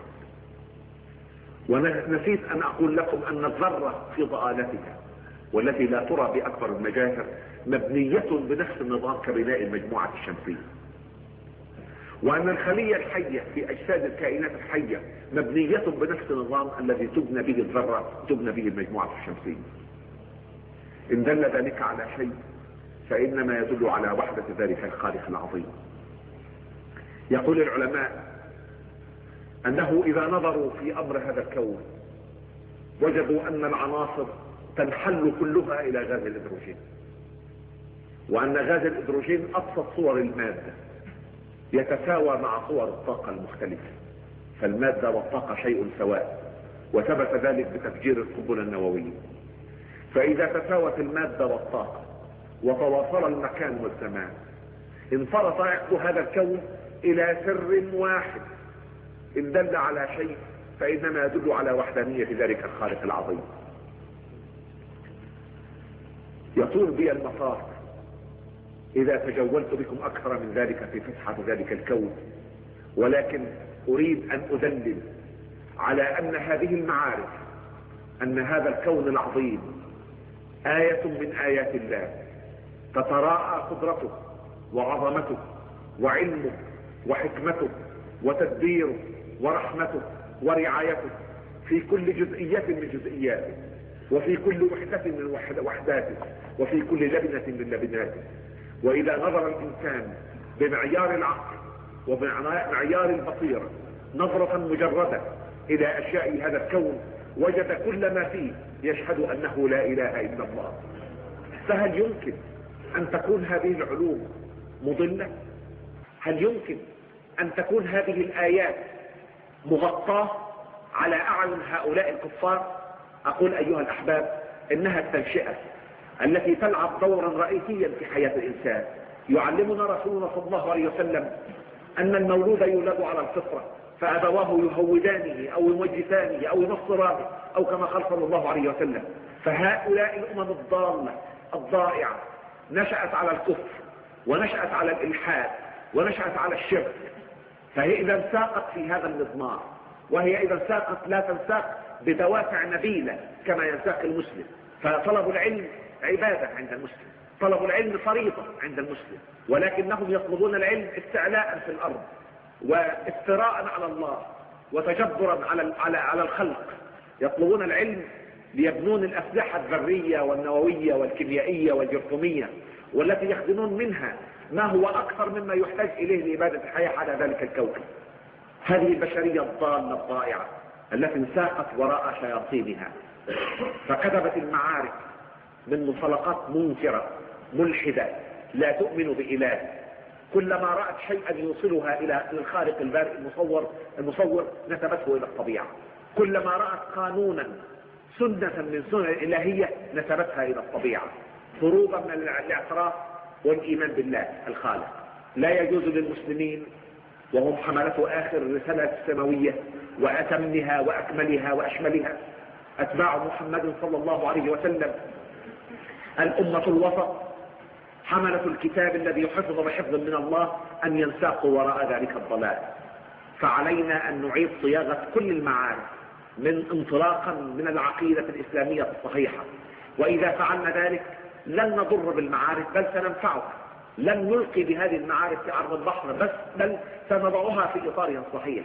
ونسيت ان اقول لكم ان الذرة في ضآلتها والتي لا ترى باكبر المجاهر مبنية بنفس النظام كبناء المجموعة الشمسية. وان الخلية الحية في اجساد الكائنات الحية مبنية بنفس النظام الذي تبنى به الذرة تبنى به المجموعة الشمسية. ان دل ذلك على شيء فإنما يدل على وحدة ذلك الخالق العظيم. يقول العلماء أنه إذا نظروا في أمر هذا الكون وجدوا أن العناصر تنحل كلها إلى غاز الهيدروجين وأن غاز الهيدروجين أبسط صور المادة يتساوى مع صور الطاقة المختلفة. فالمادة والطاقة شيء سواء وثبت ذلك بتفجير القنبلة النووية. فإذا تساوت المادة والطاقة وتواصل المكان والزمان انفرط عقد هذا الكون الى سر واحد ان دل على شيء فانما يدل على وحدانية ذلك الخالق العظيم. يطول بي المطار اذا تجولت بكم اكثر من ذلك في فسحة ذلك الكون ولكن اريد ان ادلل على ان هذه المعارف ان هذا الكون العظيم آية من آيات الله تتراءى قدرته وعظمته وعلمه وحكمته وتدبيره ورحمته ورعايته في كل جزئية من جزئياته وفي كل وحدة من وحداته وفي كل لبنة من لبناته. وإذا نظر الإنسان بمعيار العقل وبمعيار البصيرة نظرة مجردة إلى أشياء هذا الكون وجد كل ما فيه يشهد أنه لا إله إلا الله. فهل يمكن أن تكون هذه العلوم مضلة؟ هل يمكن أن تكون هذه الآيات مغطاة على أعين هؤلاء الكفار؟ أقول أيها الأحباب إنها التنشئة التي تلعب دورا رئيسيا في حياة الإنسان. يعلمنا رسولنا صلى الله عليه وسلم أن المولود يولد على الفطرة فأبواه يهودانه أو يمجسانه أو ينصرانه أو كما قال صلى الله عليه وسلم. فهؤلاء الأمم الضالة الضائعة نشأت على الكفر ونشأت على الإلحاد ونشأت على الشرك فهي إذا ساقت في هذا المضمار، وهي إذا ساقت لا تنساق بدوافع نبيلة كما ينساق المسلم. فطلب العلم عبادة عند المسلم، طلب العلم فريضة عند المسلم، ولكنهم يطلبون العلم استعلاء في الأرض وافتراء على الله وتجبرا على على على الخلق. يطلبون العلم ليبنون الأسلحة الذرية والنووية والكيميائية والجرثومية، والتي يخزنون منها ما هو أكثر مما يحتاج إليه لإبادة الحياة على ذلك الكوكب. هذه البشرية الضالة الضائعة التي ساقت وراء شياطينها، فكتبت المعارك من منطلقات منكرة ملحدة لا تؤمن بإله. كلما رأت شيئا يوصلها إلى الخالق البارئ المصور المصور نسبته إلى الطبيعة. كلما رأت قانونا سنة من سنن الإلهية نسبتها إلى الطبيعة، هروبا من الاعتراف والإيمان بالله الخالق. لا يجوز للمسلمين وهم حملة آخر الرسالة السماوية وأتمها وأكملها وأشملها، أتباع محمد صلى الله عليه وسلم، الأمة الوسط، حملة الكتاب الذي يحفظ بحفظ من الله، أن ينساقوا وراء ذلك الضلال. فعلينا أن نعيد صياغة كل المعارف من انطلاقا من العقيدة الإسلامية الصحيحة، وإذا فعلنا ذلك لن نضر بالمعارف بل سننفعها. لن نلقي بهذه المعارف في عرض البحر بس، بل سنضعها في إطارها الصحيح.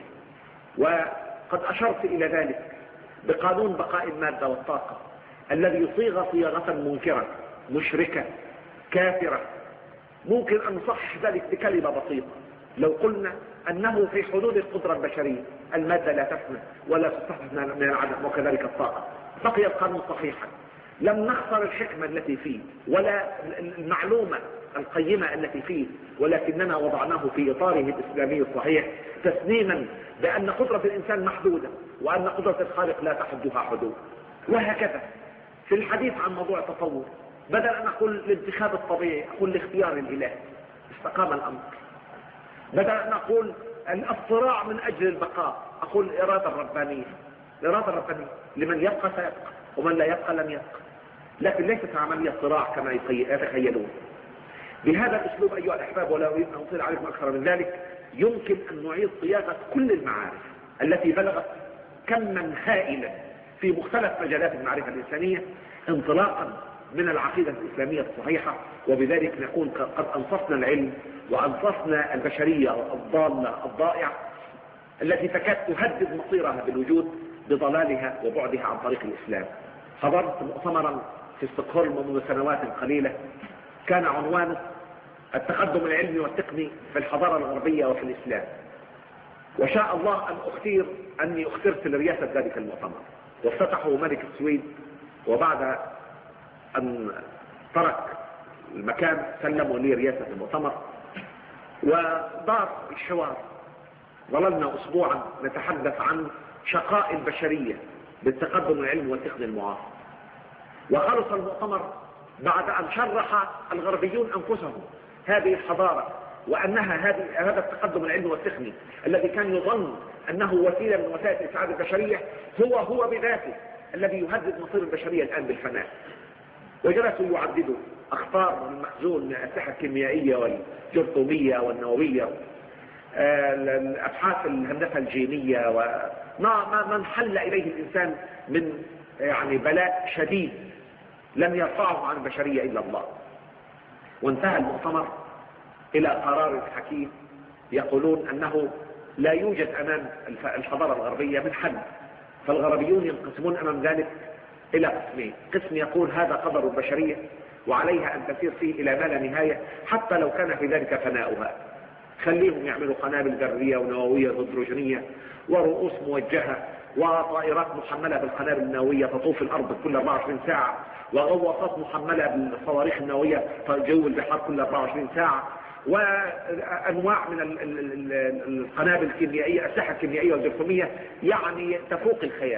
وقد أشرت إلى ذلك بقانون بقاء المادة والطاقة الذي صيغ صياغة منكرة مشركة كافرة. ممكن أن نصحح ذلك بكلمة بسيطة، لو قلنا أنه في حدود القدرة البشرية المادة لا تفنى ولا تستحدث من العدم، وكذلك الطاقة، بقي القانون صحيحا. لم نخسر الحكمة التي فيه ولا المعلومة القيمة التي فيه، ولكننا وضعناه في إطاره الإسلامي الصحيح تسليما بأن قدرة الإنسان محدودة وأن قدرة الخالق لا تحدها حدود. وهكذا في الحديث عن موضوع التطور، بدل أن أقول الانتخاب الطبيعي أقول الاختيار الإلهي، استقام الأمر. بدل أن أقول الصراع من أجل البقاء أقول الإرادة الربانية. الإرادة الربانية لمن يبقى سيبقى ومن لا يبقى لم يبقى، لكن ليست عملية صراع كما يتخيلون. بهذا الأسلوب أيها الأحباب، ولا أريد أن أطيل عليكم أكثر من ذلك، يمكن أن نعيد صياغة كل المعارف التي بلغت كما هائلا في مختلف مجالات المعرفة الإنسانية انطلاقا من العقيدة الإسلامية الصحيحة، وبذلك نكون قد أنصفنا العلم وأنصفنا البشرية الضالة الضائعة التي تكاد تهدد مصيرها بالوجود بضلالها وبعدها عن طريق الإسلام. حضرت مؤتمرا في ستوكهولم منذ سنوات قليلة كان عنوانه التقدم العلمي والتقني في الحضارة الغربية وفي الإسلام، وشاء الله أن أختير أني اخترت لرئاسة ذلك المؤتمر، وافتتحه ملك السويد، وبعد أن ترك المكان سلموا لي رئاسة المؤتمر ودار الحوار. ظللنا أسبوعا نتحدث عن شقاء البشرية بالتقدم العلمي والتقني المعاصر، وخلص المؤتمر بعد أن شرح الغربيون أنفسهم هذه الحضارة وأنها هذه هذا التقدم العلمي والتقني الذي كان يظن أنه وسيلة من وسائل إسعاد البشرية هو هو بذاته الذي يهدد مصير البشرية الآن بالفناء. وجلسوا يعددوا أخطار المخزون من الأسلحة الكيميائية والجرثومية والنووية، الأبحاث الهندسة الجينية، وما ما انحل إليه الإنسان من يعني بلاء شديد لم يرفعه عن البشرية إلا الله. وانتهى المؤتمر إلى قرار حكيم يقولون أنه لا يوجد أمام الحضارة الغربية من حل، فالغربيون ينقسمون أمام ذلك إلى قسمين. قسم يقول هذا قدر البشرية وعليها أن تسير فيه إلى ما لا نهاية حتى لو كان في ذلك فناؤها، خليهم يعملوا قنابل ذرية ونووية هيدروجينية ورؤوس موجهة وطائرات محملة بالقنابل النووية تطوف الأرض كل أربعة وعشرين ساعة، وغواصات محملة بالصواريخ النووية تجول البحار كل أربعة وعشرين ساعة، وأنواع من القنابل الكيميائية، أسلحة كيميائية والجرثومية يعني تفوق الخيال.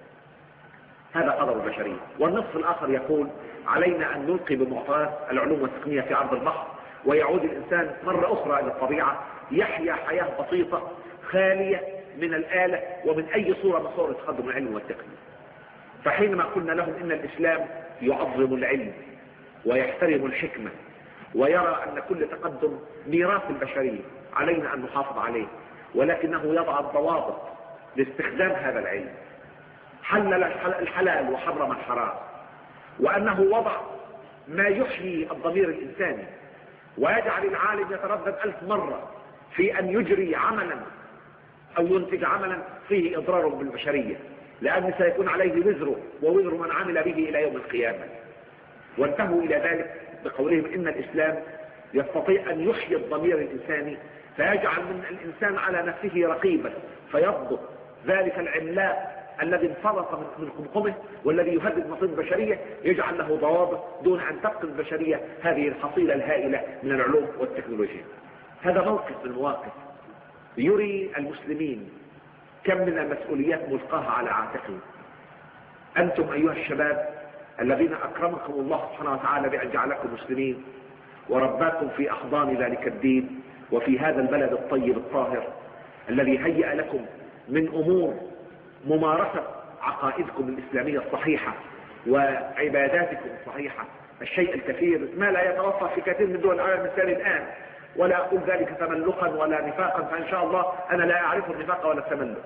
هذا قدر البشرية. والنصف الآخر يقول علينا أن نلقي بمعطيات العلوم والتقنية في عرض البحر، ويعود الإنسان مرة أخرى إلى الطبيعة يحيا حياة بسيطة خالية من الآلة ومن أي صورة من صور التقدم العلمي والتقني. فحينما قلنا لهم إن الإسلام يعظم العلم ويحترم الحكمة ويرى أن كل تقدم ميراث البشرية علينا أن نحافظ عليه ولكنه يضع الضوابط لاستخدام هذا العلم، حلل الحلال وحرم الحرام، وأنه وضع ما يحيي الضمير الإنساني ويجعل العالم يتردد ألف مرة في أن يجري عملا أو ينتج عملا فيه إضرار بالبشرية، لأن سيكون عليه وزره ووزر من عمل به إلى يوم القيامة. وانتهوا إلى ذلك بقولهم إن الإسلام يستطيع أن يحيي الضمير الإنساني، فيجعل من الإنسان على نفسه رقيبا فيضبط ذلك العملاق الذي انفرط من قمقمه والذي يهدد مصير البشرية، يجعل له ضوابط دون أن تفقد البشرية هذه الحصيلة الهائلة من العلوم والتكنولوجيا. هذا موقف من المواقف يري المسلمين كم من المسؤوليات ملقاها على عاتقهم. أنتم أيها الشباب الذين أكرمكم الله سبحانه وتعالى بأن جعلكم مسلمين ورباكم في أحضان ذلك الدين وفي هذا البلد الطيب الطاهر الذي هيأ لكم من أمور ممارسة عقائدكم الإسلامية الصحيحة وعباداتكم الصحيحة الشيء الكثير ما لا يتوفر في كثير من دول العالم الثاني الآن، ولا أقول ذلك تملقا ولا نفاقا، فإن شاء الله أنا لا أعرف النفاق ولا التملق.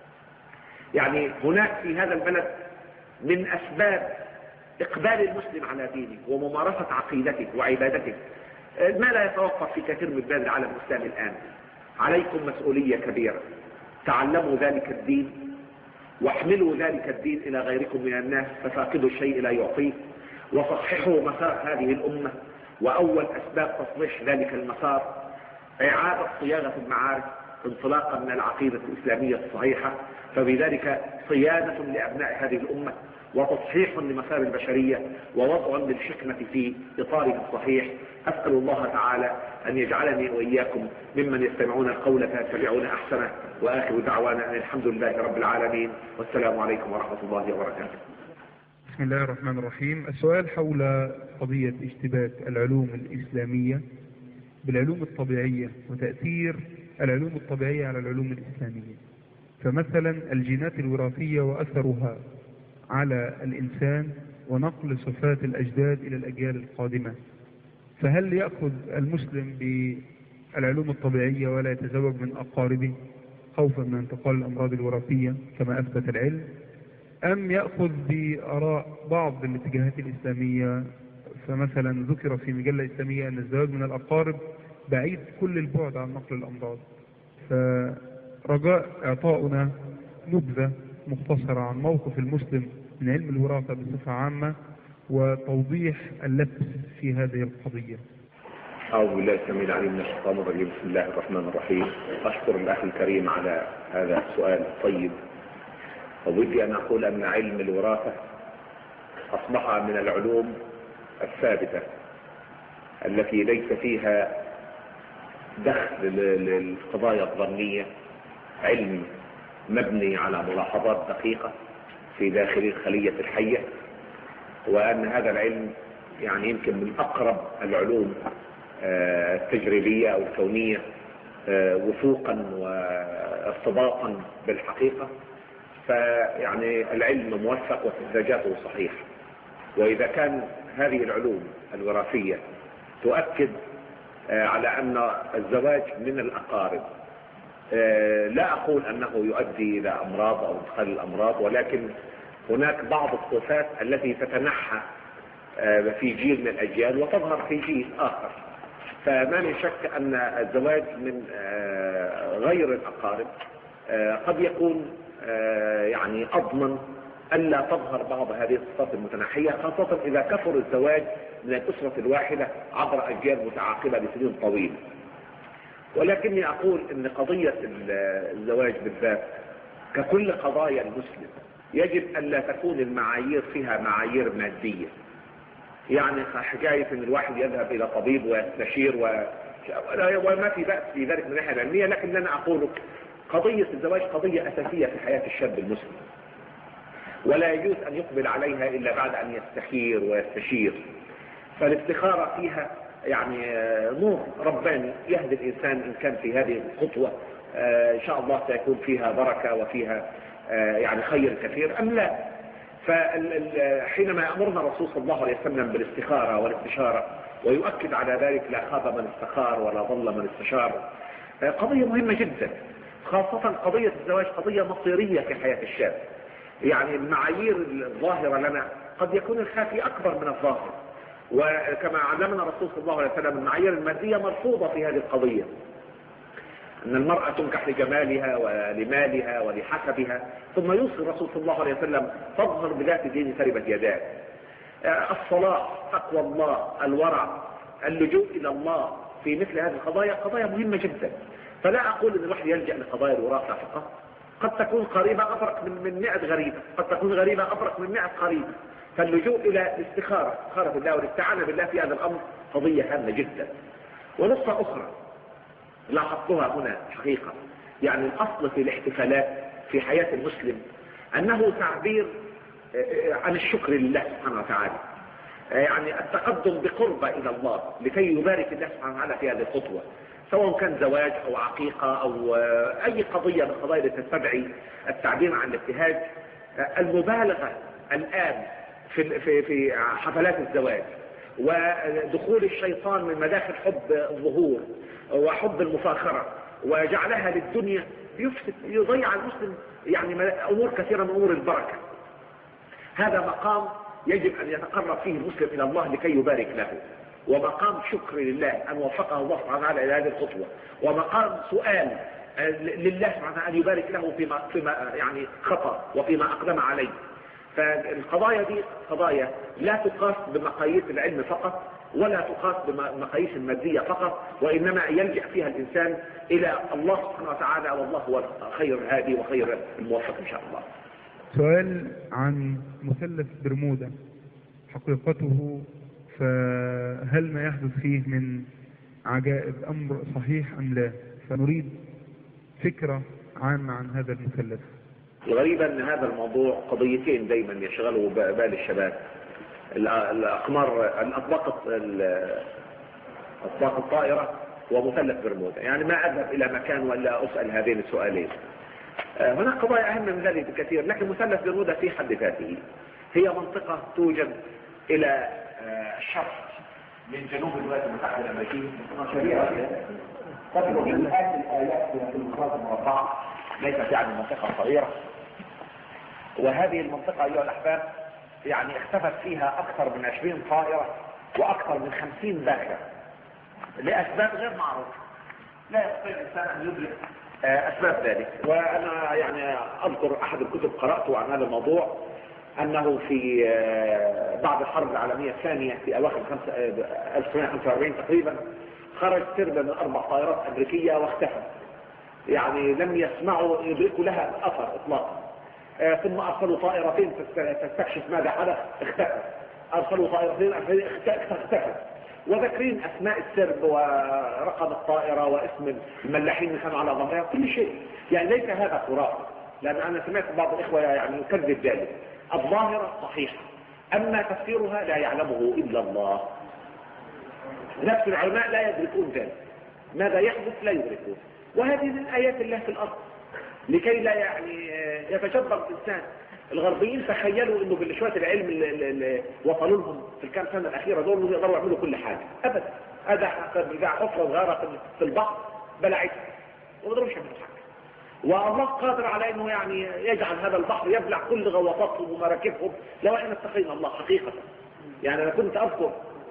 يعني هناك في هذا البلد من أسباب إقبال المسلم على دينه وممارسة عقيدته وعبادته ما لا يتوفر في كثير من بلاد العالم الإسلامي الآن. عليكم مسؤولية كبيرة، تعلموا ذلك الدين واحملوا ذلك الدين إلى غيركم من الناس، ففاقدوا الشيء لا يعطيه، وصححوا مسار هذه الأمة. وأول أسباب تصليح ذلك المسار إعادة صياغة المعارف انطلاقا من العقيدة الإسلامية الصحيحة، فبذلك صيانة لأبناء هذه الأمة وتصحيح لمسار البشرية ووضع للحكمة في إطارها الصحيح. أسأل الله تعالى أن يجعلني وإياكم ممن يستمعون القول فيتبعون أحسنه، وآخر دعوانا أن الحمد لله رب العالمين، والسلام عليكم ورحمة الله وبركاته. بسم الله الرحمن الرحيم. السؤال حول قضية اشتباك العلوم الإسلامية بالعلوم الطبيعية وتأثير العلوم الطبيعية على العلوم الإسلامية. فمثلا الجينات الوراثية وأثرها على الإنسان ونقل صفات الأجداد إلى الأجيال القادمة، فهل يأخذ المسلم بالعلوم الطبيعية ولا يتزوج من أقاربه خوفا من انتقال الأمراض الوراثية كما أثبت العلم، أم يأخذ بآراء بعض الاتجاهات الإسلامية؟ فمثلا ذكر في مجلة إسلامية أن الزواج من الأقارب بعيد كل البعد عن نقل الأمراض. فرجاء إعطاؤنا نبذة مختصرة عن موقف المسلم من علم الوراثة بصفة عامة وتوضيح اللبس في هذه القضية. أعوذ بالله السميع العليم من الشيطان الرجيم. بسم الله الرحمن الرحيم. أشكر الأخ الكريم على هذا السؤال الطيب، وودي أن أقول أن علم الوراثة أصبح من العلوم الثابتة التي ليس فيها دخل للقضايا الظنية، علم مبني على ملاحظات دقيقة في داخل الخلية الحية، وأن هذا العلم يعني يمكن من أقرب العلوم التجريبية أو الكونية وثوقا وارتباطا بالحقيقة. فيعني العلم موثق واستنتاجاته صحيحة. وإذا كان هذه العلوم الوراثية تؤكد على أن الزواج من الأقارب، لا أقول أنه يؤدي إلى أمراض أو إدخال الأمراض، ولكن هناك بعض الصفات التي تتنحى في جيل من الأجيال وتظهر في جيل آخر. فما من شك أن الزواج من غير الأقارب قد يكون يعني أضمن ألا تظهر بعض هذه الصفات المتنحية، خاصة إذا كثر الزواج من الأسرة الواحدة عبر أجيال متعاقبة لسنين طويلة. ولكني أقول أن قضية الزواج بالذات ككل قضايا المسلم يجب أن لا تكون المعايير فيها معايير مادية، يعني حكاية أن الواحد يذهب إلى طبيب ويستشير و... وما في بأس في ذلك من الناحية العلمية، لكن أنا أقول قضية الزواج قضية أساسية في حياة الشاب المسلم، ولا يجوز أن يقبل عليها إلا بعد أن يستخير ويستشير. فالاستخارة فيها يعني نور رباني يهدي الإنسان إن كان في هذه الخطوة إن شاء الله سيكون فيها بركة وفيها يعني خير كثير أم لا. فحينما أمرنا الرسول صلى الله عليه وسلم بالاستخارة والاستشارة ويؤكد على ذلك لا خاب من استخار ولا ضل من استشار، قضية مهمة جدا. خاصة قضية الزواج قضية مصيرية في حياة الشاب. يعني المعايير الظاهرة لنا قد يكون الخافي أكبر من الظاهر، وكما علمنا الرسول صلى الله عليه وسلم المعايير المادية مرفوضة في هذه القضية، أن المرأة تنكح لجمالها ولمالها ولحسبها، ثم يوصي الرسول صلى الله عليه وسلم تظهر بذات الدين تربت يداه. الصلاة، تقوى الله، الورع، اللجوء إلى الله في مثل هذه القضايا قضايا مهمة جدا. فلا أقول أن الواحد يلجأ لقضايا الوراثة فقط، قد تكون قريبة أبرك من من مئة غريبة، قد تكون غريبة أبرك من مئة قريبة. فاللجوء إلى الاستخارة، استخارة الله والاستعانة بالله في هذا الأمر قضية هامة جدا. ونقطة أخرى لاحظتها هنا حقيقة، يعني الأصل في الاحتفالات في حياة المسلم أنه تعبير عن الشكر لله سبحانه وتعالى، يعني التقدم بقربة إلى الله لكي يبارك الله سبحانه وتعالى في هذه الخطوة، سواء كان زواج أو عقيقة أو أي قضية من القضايا التي تستدعي التعبير عن الابتهاج. المبالغة الآن في في في حفلات الزواج ودخول الشيطان من مداخل حب الظهور وحب المفاخرة وجعلها للدنيا يفسد، يضيع المسلم يعني أمور كثيرة من أمور البركة. هذا مقام يجب أن يتقرب فيه المسلم إلى الله لكي يبارك له، ومقام شكر لله أن وفقه الله سبحانه وتعالى إلى هذه الخطوة، ومقام سؤال لله سبحانه وتعالى أن يبارك له فيما, فيما يعني خطأ وفيما أقدم عليه. فالقضايا دي قضايا لا تقاس بمقاييس العلم فقط، ولا تقاس بمقاييس المادية فقط، وإنما يلجأ فيها الإنسان إلى الله سبحانه وتعالى، والله هو خير الهادي وخير الموفق إن شاء الله. سؤال عن مثلث برمودا، حقيقته فهل ما يحدث فيه من عجائب أمر صحيح أم لا؟ فنريد فكرة عامة عن هذا المثلث. الغريب أن هذا الموضوع قضيتين دايما يشغلوا بال الشباب، الأقمار، الأطباق أطباق الطائرة ومثلث برمودا. يعني ما أذهب إلى مكان ولا أسأل هذين السؤالين. هناك قضايا أهم من ذلك بكثير، لكن مثلث برمودا في حد ذاته هي منطقة توجد إلى الشرق من جنوب الولايات المتحدة الأمريكية، شبيهة تبلغ مئات الآلاف من الكيلومترات المربعة، ليست يعني منطقة صغيرة. وهذه المنطقة أيها الأحباب يعني اختفت فيها أكثر من عشرين طائرة وأكثر من خمسين باخرة لأسباب غير معروفة، لا يستطيع الإنسان أن يدرك أسباب ذلك. وأنا يعني أذكر أحد الكتب قرأته عن هذا الموضوع، أنه في بعد الحرب العالمية الثانية في أواخر ألف وتسعمائة وخمسة وأربعين تقريبا خرج سرب من أربع طائرات أمريكية واختفت، يعني لم يسمعوا يدركوا لها أثر إطلاقا. آه ثم أرسلوا طائرتين تستكشف ماذا حدث، اختفت. أرسلوا طائرتين اختفت، وذكرين أسماء السرب ورقم الطائرة واسم الملاحين اللي كانوا على ظهرها، كل شيء. يعني ليس هذا خرافة، لأن أنا سمعت بعض الإخوة يعني يكذب ذلك. الظاهرة صحيحة، أما تفسيرها لا يعلمه إلا الله. نفس العلماء لا يدركون ذلك، ماذا يحدث لا يدركون. وهذه من آيات الله في الأرض لكي لا يعني يتجبر الإنسان. الغربيين تخيلوا انه بالشوية العلم اللي وصلوا لهم في الكام سنة الأخيرة دول يقدروا يعملوا كل حاجة. أبدا، هذا رجع حفرة صغيرة في البحر بلعتها وما يقدروش يعملوا حاجة. والله قادر على انه يعني يجعل هذا البحر يبلع كل غواصاتهم ومراكبهم لو احنا اتقينا الله حقيقة. يعني انا كنت اذكر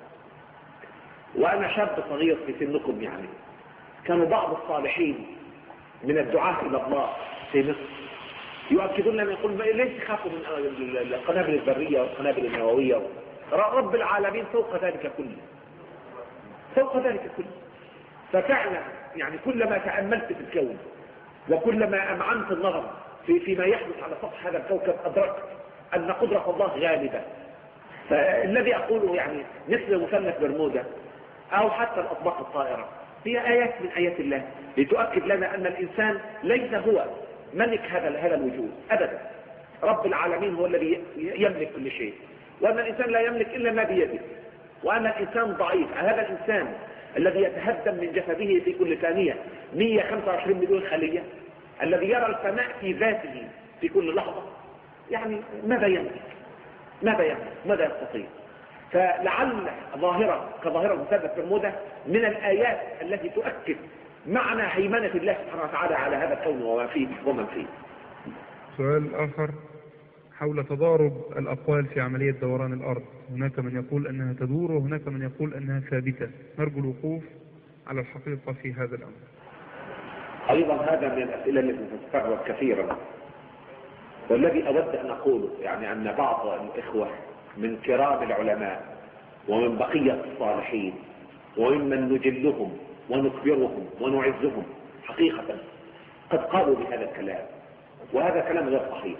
وانا شاب صغير في سنكم، يعني كانوا بعض الصالحين من الدعاة الى الله في مصر يؤكدون لنا، يقول ليش تخافوا من القنابل الذرية والقنابل النووية؟ رب العالمين فوق ذلك كله، فوق ذلك كله. ففعلا يعني كلما تأملت في الكون وكلما أمعنت النظر في فيما يحدث على سطح هذا الكوكب أدركت أن قدرة الله غالبة. فالذي أقوله يعني مثل مثلث برمودا أو حتى الأطباق الطائرة هي آيات من آيات الله لتؤكد لنا أن الإنسان ليس هو ملك هذا هذا الوجود أبدا. رب العالمين هو الذي يملك كل شيء، وأن الإنسان لا يملك إلا ما بيده، وأن الإنسان ضعيف. هذا الإنسان الذي يتهدم من جسده في كل ثانية مئة وخمسة وعشرين مليون خلية، الذي يرى السماء في ذاته في كل لحظة، يعني ماذا يملك؟ ماذا يملك؟ ماذا يستطيع؟ فلعل ظاهرة كظاهرة مثلث برمودا من الآيات التي تؤكد معنى هيمنة الله سبحانه وتعالى على هذا الكون وما فيه ومن فيه. سؤال آخر حول تضارب الأقوال في عملية دوران الأرض، هناك من يقول أنها تدور وهناك من يقول أنها ثابتة، نرجو الوقوف على الحقيقة في هذا الأمر. أيضا هذا من الأسئلة التي تتكرر كثيرا، والذي أود أن أقوله يعني أن بعض الإخوة من كرام العلماء ومن بقية الصالحين وممن نجلهم ونكبرهم ونعزهم حقيقة قد قالوا بهذا الكلام، وهذا كلام غير صحيح.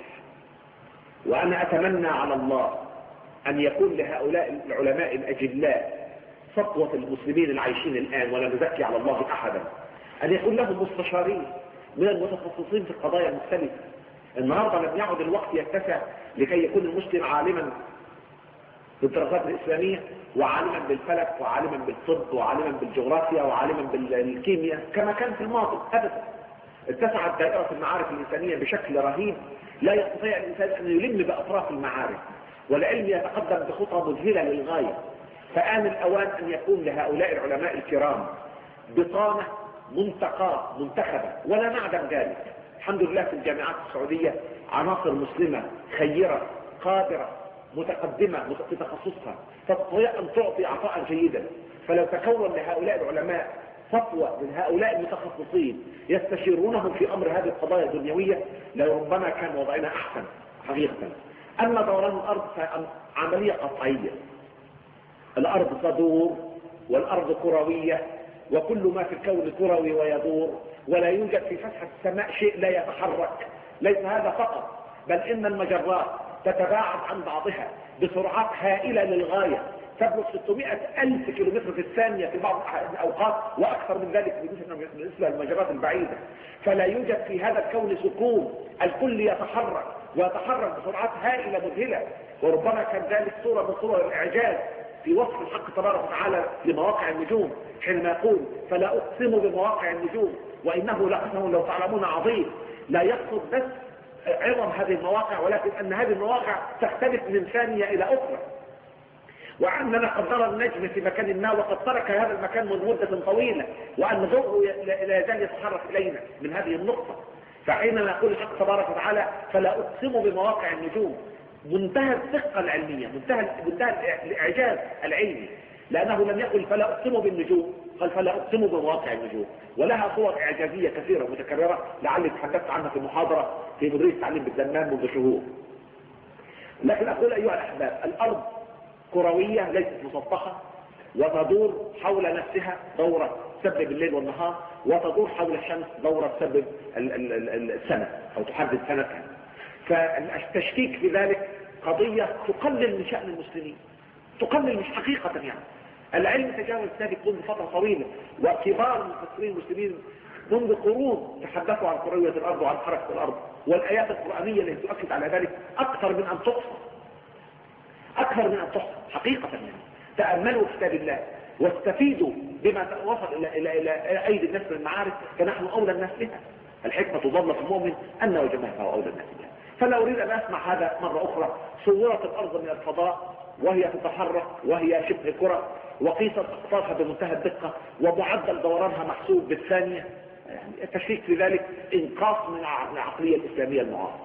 وأنا أتمنى على الله أن يكون لهؤلاء العلماء الأجلاء صفوة المسلمين العايشين الآن، ولا نزكي على الله أحدا، أن يكون لهم مستشارين من المتخصصين في القضايا المختلفة. النهاردة لم يعد الوقت يتسع لكي يكون المسلم عالما بالدراسات الإسلامية وعالما بالفلك وعالما بالطب وعالما بالجغرافيا وعالما بالكيمياء كما كان في الماضي أبدا. اتسعت دائرة المعارف الإنسانية بشكل رهيب، لا يستطيع الإنسان أن يلم بأطراف المعارف، والعلم يتقدم بخطى مذهلة للغاية. فآن الأوان أن يكون لهؤلاء العلماء الكرام بطانة منتقاة منتخبة، ولا نعدم ذلك. الحمد لله في الجامعات السعودية عناصر مسلمة خيرة قادرة متقدمة في تخصصها تستطيع أن تعطي عطاء جيدا. فلو تكون لهؤلاء العلماء صفوة من هؤلاء المتخصصين يستشيرونهم في أمر هذه القضايا الدنيوية لربما كان وضعنا أحسن حقيقة. أما دوران الأرض فعملية قطعية، الأرض تدور والأرض كروية، وكل ما في الكون كروي ويدور، ولا يوجد في فتحة السماء شيء لا يتحرك. ليس هذا فقط، بل إن المجرات تتباعد عن بعضها بسرعات هائلة للغاية، تبلغ ستمائة ألف كيلومتر في الثانية في بعض الأوقات، وأكثر من ذلك بالنسبة للمجرات البعيدة. فلا يوجد في هذا الكون سكون، الكل يتحرك ويتحرك بسرعات هائلة مذهلة. وربما كان ذلك صورة من صور الإعجاز في وصف الحق تبارك وتعالى لمواقع النجوم، حينما يقول فلا أقسم بمواقع النجوم وإنه لقسم لو تعلمون عظيم. لا يقصد بس عظم هذه المواقع، ولكن أن هذه المواقع تختلف من ثانية إلى أخرى، وأننا قد نرى النجم في مكان ما وقد ترك هذا المكان من مدة طويلة، وأن ضوءه لا يزال يتحرك إلينا من هذه النقطة. فحينما يقول الحق تبارك وتعالى فلا أقسم بمواقع النجوم، منتهى الدقة العلمية، منتهى منتهى الإعجاز العلمي، لأنه لم يقل فلا أقسم بالنجوم، قال فلا أقسم بمواقع النجوم، ولها صور إعجازية كثيرة متكررة لعلي تحدثت عنها في المحاضرة في مدرسة التعليم بالدمام منذ شهور. لكن أقول أيها الأحباب، الأرض كروية ليست مسطحة، وتدور حول نفسها دورة تسبب الليل والنهار، وتدور حول الشمس دورة تسبب السنة أو تحدد سنتها. فالتشكيك في ذلك قضية تقلل من شأن المسلمين، تقلل مش حقيقة. يعني العلم تجاوز ذلك منذ فترة طويلة، وكبار المفسرين المسلمين منذ قرون تحدثوا عن كروية الأرض وعن حركة الأرض، والآيات القرآنية التي تؤكد على ذلك أكثر من أن تحصى، أكثر من أن تحصى حقيقة. يعني تأملوا كتاب الله واستفيدوا بما وصل إلى, إلى, إلى أيدي الناس من المعارف، فنحن أولى الناس بها. الحكمة تظل في المؤمن أن وجمعها وأولى الناس بها. فلا أريد أن أسمع هذا مرة أخرى. صورت الأرض من الفضاء وهي تتحرك وهي شبه كرة، وقيست أقطارها بمنتهى الدقة، ومعدل دورانها محسوب بالثانية. يعني التشكيك في ذلك إنقاص من العقلية الإسلامية المعاصرة.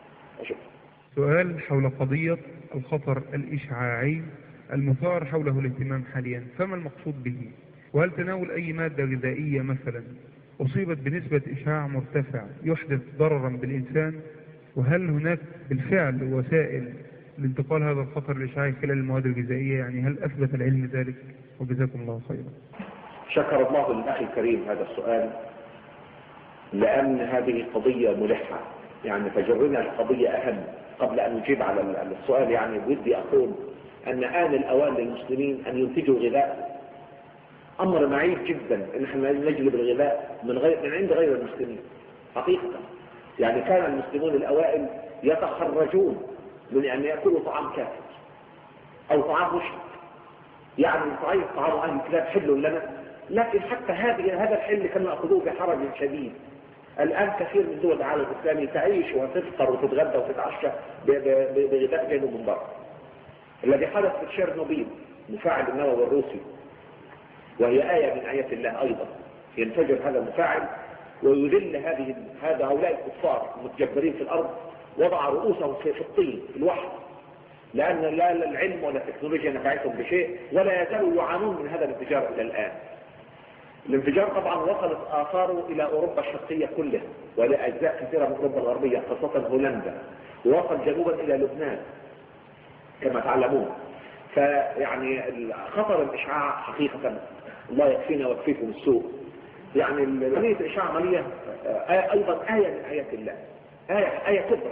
سؤال حول قضية الخطر الإشعاعي المثار حوله الاهتمام حاليا، فما المقصود به؟ وهل تناول أي مادة غذائية مثلا أصيبت بنسبة إشعاع مرتفع يحدث ضررا بالإنسان؟ وهل هناك بالفعل وسائل لانتقال هذا الخطر الإشعاعي خلال المواد الغذائية؟ يعني هل أثبت العلم ذلك؟ وجزاكم الله خيرا. شكر الله للأخي الكريم هذا السؤال، لأن هذه قضية ملحة، يعني تجرنا القضية أهم. قبل أن نجيب على السؤال يعني بدي أقول أن آن الأوان للمسلمين أن ينتجوا غذاء. أمر معيب جدا إن احنا نجلب الغذاء من غير من عند غير المسلمين حقيقة. يعني كان المسلمون الأوائل يتخرجون من أن يأكلوا طعام كافر أو طعام مشرك، يعني صحيح طعام أهل الكتاب حل لنا، لكن حتى هذه هذا الحل كانوا يأخذوه بحرج شديد. الآن كثير من دول العالم الإسلامي تعيش وتفطر وتتغدى وتتعشى بغذاء جاي من بره. الذي حدث في تشيرنوبيل مفاعل النووي الروسي، وهي آية من آيات الله أيضا، ينفجر هذا المفاعل ويذل هذه هذا هؤلاء الكفار المتجبرين في الارض، وضع رؤوسهم في الطين في الوحل، لان لا العلم ولا التكنولوجيا نفعتهم بشيء، ولا يزالوا يعانون من هذا الانفجار الى الان. الانفجار طبعا وصلت اثاره الى اوروبا الشرقيه كلها والى اجزاء كثيره من اوروبا الغربيه خاصه هولندا، ووصل جنوبا الى لبنان كما تعلمون. فيعني خطر الاشعاع حقيقه الله يكفينا ويكفيكم السوء. يعني عمليه الاشعاع عمليه ايضا ايه من ايات الله، ايه ايه كبرى.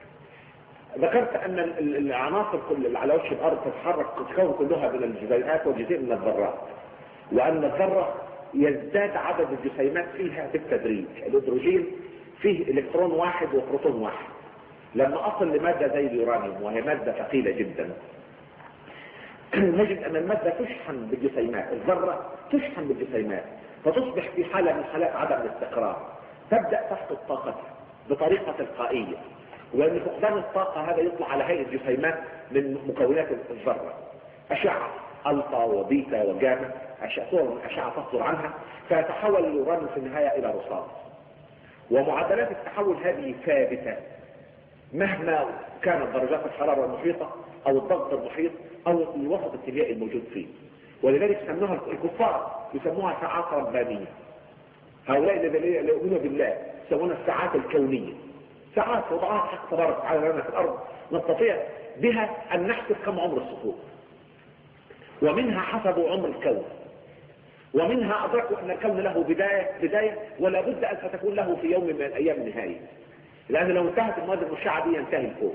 ذكرت ان العناصر كل اللي على وجه الارض تتحرك تتكون كلها من الجزيئات وجزيء من الذرات، وان الذره يزداد عدد الجسيمات فيها بالتدريج. الهيدروجين فيه الكترون واحد وبروتون واحد. لما اصل لماده زي اليورانيوم وهي ماده ثقيله جدا، نجد ان الماده تشحن بالجسيمات، الذره تشحن بالجسيمات، فتصبح في حاله من حالات عدم الاستقرار، تبدا تفقد طاقتها بطريقه تلقائيه، وان فقدان الطاقه هذا يطلع على هيئه جسيمات من مكونات الذره، اشعه الفا وبيتا وجاما، صور من اشعه تصدر عنها، فيتحول اليورانيوم في النهايه الى رصاص. ومعدلات التحول هذه ثابته مهما كانت درجات الحراره المحيطه او الضغط المحيط او الوسط الكيميائي الموجود فيه. ولذلك سموها الكفار يسموها ساعات ربانيه. هؤلاء الذين يؤمنون بالله يسمونها الساعات الكونيه، ساعات وضعها حق تبارك وتعالى لنا في الارض نستطيع بها ان نحسب كم عمر الصخور، ومنها حسبوا عمر الكون، ومنها ادركوا ان الكون له بدايه بدايه ولا بد ان ستكون له في يوم من الايام نهايه، لان لو انتهت المواد المشعه دي ينتهي الكون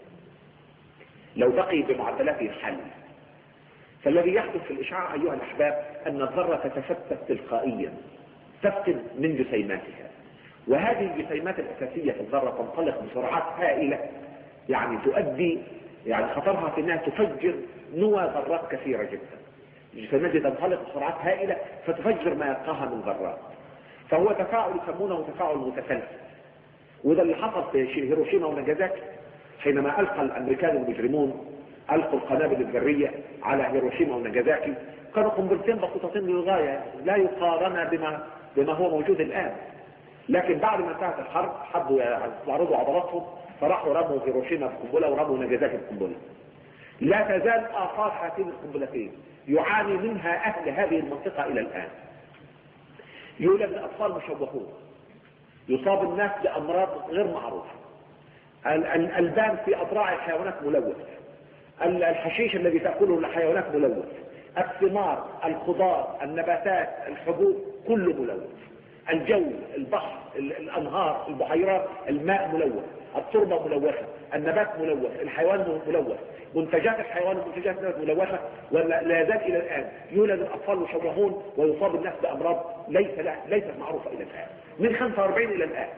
لو بقي بمعدلاته الحل. فالذي يحدث في الاشعاع ايها الاحباب ان الذره تتفتت تلقائيا، تفقد من جسيماتها، وهذه الجسيمات الاساسيه في الذره تنطلق بسرعات هائله، يعني تؤدي يعني خطرها في انها تفجر نوى ذرات كثيره جدا. الجسيمات دي تنطلق بسرعات هائله فتفجر ما يلقاها من ذرات، فهو تفاعل يسمونه تفاعل متسلسل. وده اللي حصل في هيروشيما وناجازاكي حينما القى الامريكان المجرمون القوا القنابل الذريه على هيروشيما وناجازاكي، كانوا قنبلتين بسيطتين للغايه لا يقارن بما بما هو موجود الان. لكن بعد ما انتهت الحرب حبوا يعرضوا عضلاتهم فراحوا رموا هيروشيما بقنبله ورموا ناجازاكي بقنبله. لا تزال اثار هاتين القنبلتين يعاني منها اهل هذه المنطقه الى الان. يولد الاطفال مشوهون، يصاب الناس بامراض غير معروفه، الالبان في اضراع الحيوانات ملوث، الحشيش الذي تاكله الحيوانات ملوث، الثمار، الخضار، النباتات، الحبوب كله ملوث، الجو، البحر، الانهار، البحيرات، الماء ملوث، التربه ملوثه، النبات ملوث، الحيوان ملوث، منتجات الحيوان ومنتجات الناس ملوثه، ولا يزال الى الان يولد الاطفال مشوهون ويصاب الناس بامراض ليس ليست معروفه الى الان من خمسة وأربعين الى الان.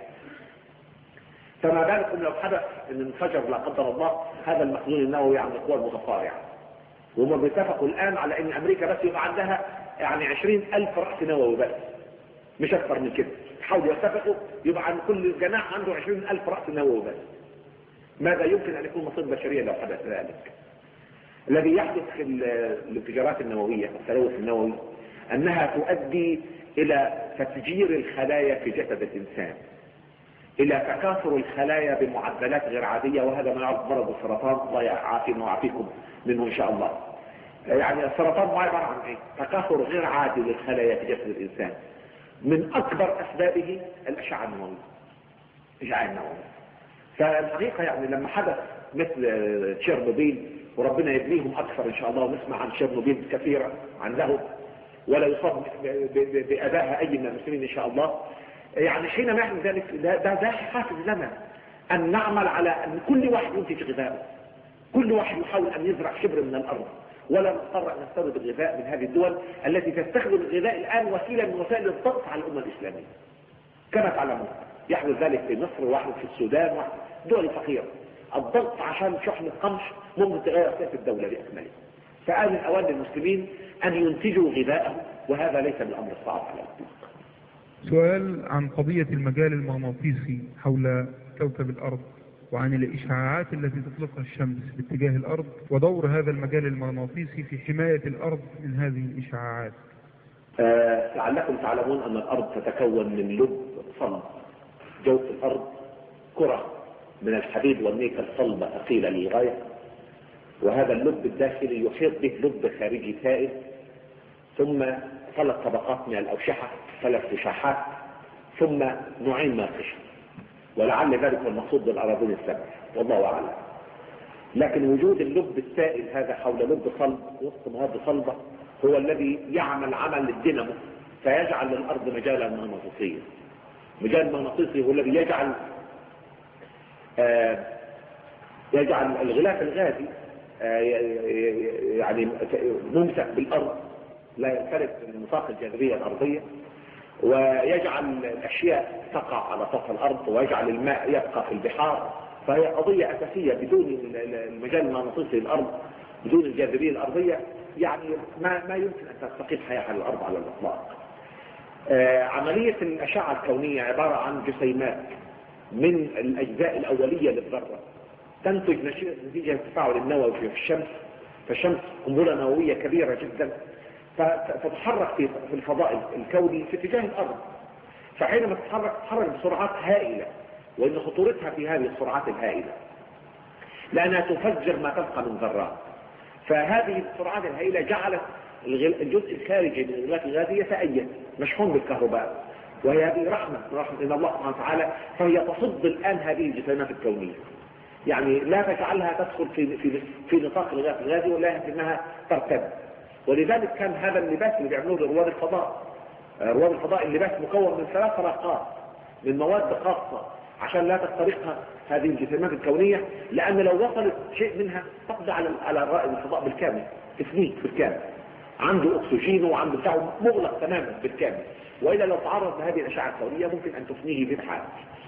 فما بالكم لو حدث ان انفجر لا قدر الله هذا المخزون النووي عند القوى المتفارعه، وهم بيتفقوا الان على ان امريكا بس يبقى عندها يعني عشرين الف راس نووي بس، مش اكثر من كده. حاولوا يتفقوا يبقى عن كل جناح عنده عشرين الف راس نووي بس. ماذا يمكن ان يكون مصير بشريه لو حدث ذلك؟ الذي يحدث في الانفجارات النوويه التلوث النووي انها تؤدي الى تفجير الخلايا في جسد الانسان، الى تكاثر الخلايا بمعدلات غير عاديه، وهذا ما يعرف مرض السرطان، الله يعافينا ويعافيكم منه ان شاء الله. يعني السرطان هو عباره عن ايه؟ تكاثر غير عادي للخلايا في جسد الانسان، من اكبر اسبابه الاشعه النوويه. الاشعه النوويه. فالحقيقه يعني لما حدث مثل تشيرنوبيل، وربنا يبنيهم اكثر ان شاء الله، ونسمع عن تشيرنوبيل كثيرا عن له ولا يصاب بأذاها اي من المسلمين ان شاء الله. يعني حينما يحدث ذلك ده ده حافز لنا ان نعمل على ان كل واحد ينتج غذاءه، كل واحد يحاول ان يزرع شبر من الارض، ولا نضطر ان نستورد الغذاء من هذه الدول التي تستخدم الغذاء الان وسيله من وسائل الضغط على الامه الاسلاميه. كما تعلمون يحدث ذلك في مصر ويحدث في السودان ويحدث دول فقيره. الضغط عشان شحن القمح ممكن تغير سياسه الدوله باكملها. فآن الاوان للمسلمين ان ينتجوا غذاءهم، وهذا ليس بالامر الصعب على الاطلاق. سؤال عن قضية المجال المغناطيسي حول كوكب الأرض، وعن الإشعاعات التي تطلقها الشمس باتجاه الأرض، ودور هذا المجال المغناطيسي في حماية الأرض من هذه الإشعاعات. آه لعلكم تعلمون أن الأرض تتكون من لب صلب. جوف الأرض كرة من الحديد والنيكل صلبة ثقيلة للغاية، وهذا اللب الداخلي يحيط به لب خارجي سائل، ثم ثلاث طبقات من الأوشحة، ثلاث فشاحات، ثم نوعين من القشر، ولعل ذلك المقصود بالأراضين السبع والله أعلم. لكن وجود اللب السائل هذا حول لب صلب وسط مواد صلبة هو الذي يعمل عمل الدينامو، فيجعل للأرض مجالا مغناطيسيا. مجال المغناطيسي هو الذي يجعل آه يجعل الغلاف الغازي آه يعني ممسك بالأرض، لا ينفرد من نطاق الجاذبية الأرضية، ويجعل الأشياء تقع على سطح الأرض، ويجعل الماء يبقى في البحار. فهي قضية أساسية. بدون المجال المغناطيسي للأرض، بدون الجاذبية الأرضية، يعني ما ما يمكن أن تستقيم حياة على الأرض على الإطلاق. آه عملية الأشعة الكونية عبارة عن جسيمات من الأجزاء الأولية للذرة تنتج نتيجة التفاعل النووي في الشمس. فالشمس قنبلة نووية كبيرة جدا، فتتحرك في الفضاء الكوني في اتجاه الأرض. فحينما تتحرك تتحرك بسرعات هائلة، وإن خطورتها في هذه السرعات الهائلة لأنها تفجر ما تبقى من ذرات. فهذه السرعات الهائلة جعلت الجزء الخارجي من الغلاف الغازي يتأيد مشحون بالكهرباء، وهي هذه رحمة رحمة من الله سبحانه وتعالى. فهي تصد الآن هذه الجسيمات الكونية، يعني لا تجعلها تدخل في في في نطاق الغلاف الغازي، ولا انها ترتد. ولذلك كان هذا اللباس اللي بيعملوه لرواد الفضاء، رواد الفضاء اللباس مكون من ثلاث طبقات من مواد خاصة عشان لا تخترقها هذه الجسيمات الكونية، لأن لو وصلت شيء منها تقضي على على رائد الفضاء بالكامل، تفنيك بالكامل، عنده أكسجين وعنده بتاعه مغلق تماما بالكامل، وإلا لو تعرض لهذه الأشعة الكونية ممكن أن تفنيه بمحال.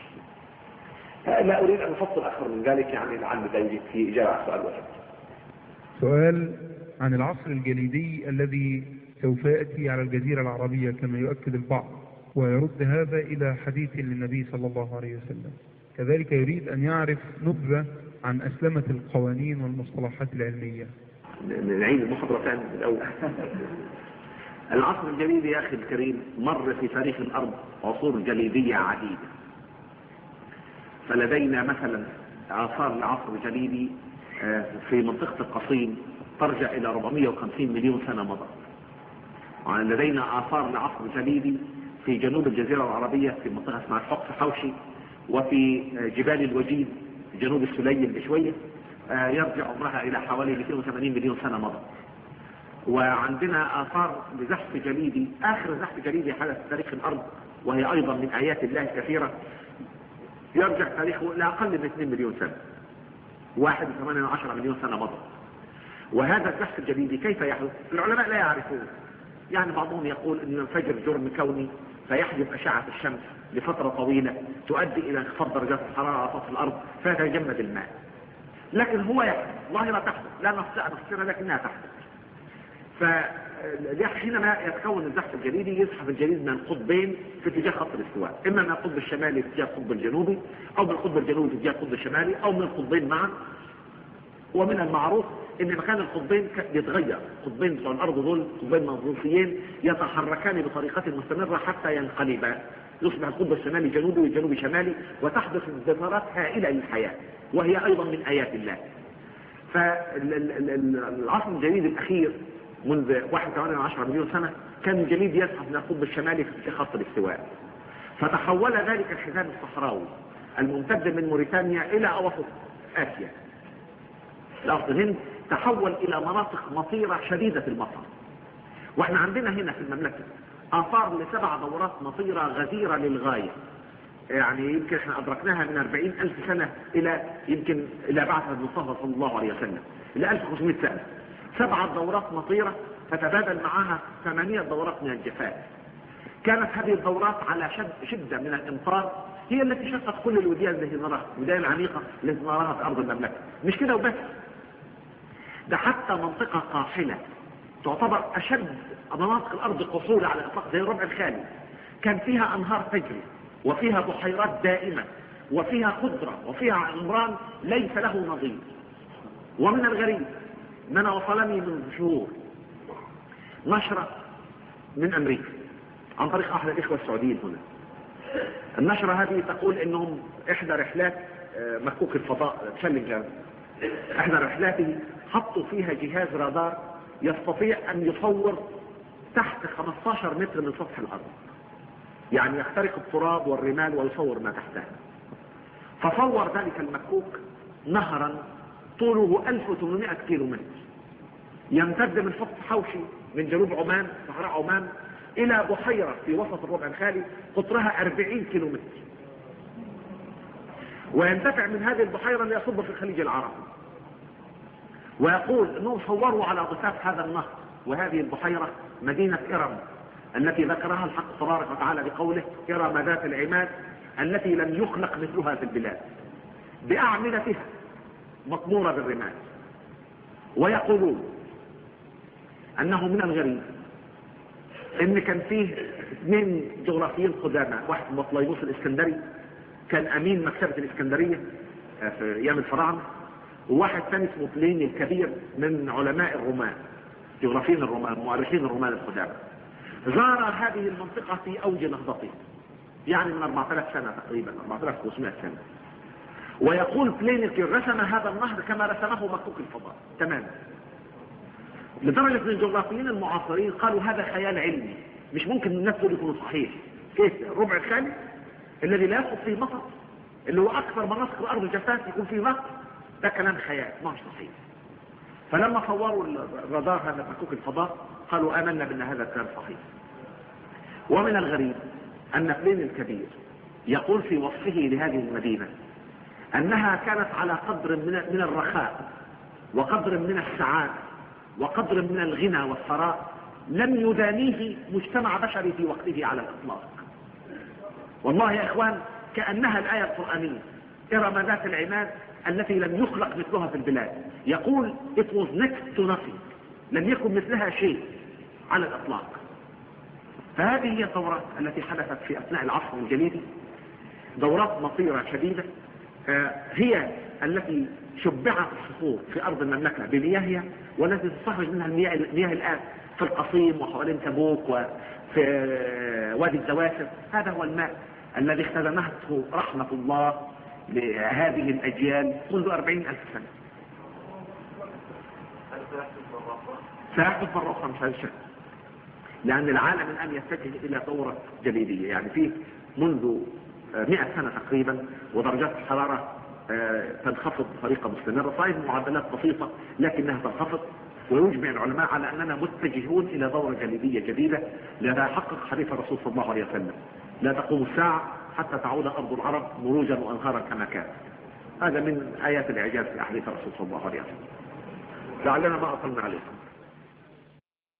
لا أريد أن أفصل أكثر من ذلك، يعني لعل لا يوجد في إجابة على السؤال واحد. سؤال عن العصر الجليدي الذي سوف يأتي على الجزيرة العربية كما يؤكد البعض، ويرد هذا إلى حديث للنبي صلى الله عليه وسلم. كذلك يريد أن يعرف نبذة عن أسلمة القوانين والمصطلحات العلمية. نعيد المحاضرة ثاني الأول. العصر الجليدي يا أخي الكريم مر في تاريخ الأرض عصور جليدية عديدة. فلدينا مثلا آثار العصر الجليدي في منطقة القصيم ترجع إلى أربعمائة وخمسين مليون سنة مضت. لدينا آثار العصر الجليدي في جنوب الجزيرة العربية في منطقة اسمها الحق حوشي، وفي جبال الوجيد جنوب السليم بشوية يرجع عمرها إلى حوالي مئتين وثمانين مليون سنة مضت. وعندنا آثار لزحف جليدي، آخر زحف جليدي حدث في تاريخ الأرض، وهي أيضا من آيات الله كثيرة، يرجع تاريخه إلى أقل من اثنين مليون سنة، واحد وثمانية عشر مليون سنة مضت. وهذا الزحف الجليدي كيف يحدث؟ العلماء لا يعرفون. يعني بعضهم يقول أن ينفجر جرم كوني فيحجب أشعة الشمس لفترة طويلة تؤدي إلى انخفاض درجات الحرارة على سطح الأرض فيتجمد الماء. لكن هو يحدث، ظاهرة تحدث لا نستطيع أن نفسرها لكنها تحدث. فحينما يتكون الزحف الجليدي يزحف الجليد من القطبين في اتجاه خط الاستواء، إما من القطب الشمالي في اتجاه القطب الجنوبي، أو من القطب الجنوبي في اتجاه القطب الشمالي، أو من القطبين معا. ومن المعروف ان مكان القطبين يتغير، القطبين بتوع الارض دول قطبين مغناطيسيين يتحركان بطريقه مستمره حتى ينقلبا، يصبح القطب الشمالي جنوبي والجنوبي شمالي، وتحدث انتظارات هائله للحياه، وهي ايضا من ايات الله. فالعصر الجليدي الاخير منذ واحد وثمانية عشر مليون سنه كان الجليد يزحف من القطب الشمالي في خط الاستواء، فتحول ذلك الحزام الصحراوي الممتد من موريتانيا الى اوسط اسيا، الأرض الهند، تحول إلى مناطق مطيرة شديدة المطر. وإحنا عندنا هنا في المملكة آثار لسبع دورات مطيرة غزيرة للغاية، يعني يمكن احنا أدركناها من أربعين ألف سنة إلى يمكن إلى بعثة المصطفى صلى الله عليه وسلم إلى ألف وخمسمائة سنة. سبعة دورات مطيرة تتبادل معها ثمانية دورات من الجفاف. كانت هذه الدورات على شد شدة من الإمطار هي التي شقت كل الوديان التي نراها، الوديان العميقة التي نراها في أرض المملكة. مش كده وبس، ده حتى منطقة قاحلة تعتبر أشد مناطق الأرض قصورة على الإطلاق زي الربع الخالي، كان فيها أنهار تجري، وفيها بحيرات دائمة، وفيها خضرة، وفيها عمران ليس له نظير. ومن الغريب أننا وصلني من شهور نشرة من امريكا عن طريق احد الاخوة السعوديين هنا. النشرة هذه تقول انهم احدى رحلات مكوك الفضاء تشالنجر، احدى رحلاته حطوا فيها جهاز رادار يستطيع ان يصور تحت خمسة عشر متر من سطح الارض، يعني يخترق التراب والرمال ويصور ما تحتها. فصور ذلك المكوك نهرا طوله ألف وثمانمائة كيلو متر يمتد من خط حوشي من جنوب عمان صحراء عمان الى بحيرة في وسط الربع الخالي قطرها أربعين كيلو متر، وينتفع من هذه البحيرة ليصب في الخليج العربي. ويقول انهم صوروا على ضفاف هذا النهر وهذه البحيرة مدينة إرم التي ذكرها الحق تبارك وتعالى بقوله إرم ذات العماد التي لم يخلق مثلها في البلاد، بأعمدتها مطمورة بالرمال. ويقولون انه من الغريب ان كان فيه اثنين جغرافيين قدامى، واحد بطليموس الاسكندري كان امين مكتبة الاسكندرية في ايام الفراعنة، وواحد ثاني اسمه بليني الكبير من علماء الرومان جغرافيين الرومان مؤرخين الرومان القدامى. زار هذه المنطقة في اوج نهضته، يعني من أربعة آلاف سنة تقريبا، أربعة آلاف وخمسمائة سنة. ويقول بليني رسم هذا النهر كما رسمه مكوك الفضاء تماما، لدرجة ان الجغرافيين المعاصرين قالوا هذا خيال علمي، مش ممكن الناس دول يكونوا صحيح. كيف الربع الخالي الذي لا يسقط فيه مطر، اللي هو اكثر مناطق الارض جفاف يكون فيه مطر، ده كلام خيال ما مش صحيح. فلما صوروا الرادار هذا مكوك الفضاء قالوا امنا بان هذا كان صحيح. ومن الغريب ان بلين الكبير يقول في وصفه لهذه المدينة انها كانت على قدر من الرخاء وقدر من السعادة وقدر من الغنى والثراء لم يدانيه مجتمع بشري في وقته على الاطلاق. والله يا اخوان كأنها الآية القرآنية إرم ذات العماد التي لم يخلق مثلها في البلاد. يقول it was next to nothing، لم يكن مثلها شيء على الاطلاق. فهذه هي الدورات التي حدثت في اثناء العصر الجليدي، دورات مطيرة شديدة هي التي شبعت الصخور في ارض المملكة بمياهها، والتي تستخرج منها المياه, المياه الان في القصيم وحوالين تبوك وفي وادي الزواسر. هذا هو الماء الذي اختزنته رحمة الله لهذه الاجيال منذ أربعين ألف سنة. سيحدث مرة أخرى مش هذا الشيء، لأن العالم الآن يتجه إلى دورة جليدية، يعني فيه منذ مئة سنة تقريبا ودرجات الحرارة تنخفض بطريقة مستمرة، صحيح معدلات بسيطة لكنها تنخفض. ويجمع العلماء على أننا متجهون إلى دورة جليدية جديدة لتحقق حديث الرسول صلى الله عليه وسلم: لا تقوم الساعة حتى تعود أرض العرب مروجا وأنهارا كما كان. هذا من آيات الإعجاز في أحاديث الرسول صلى الله عليه وسلم. لعلنا ما أطلنا عليكم.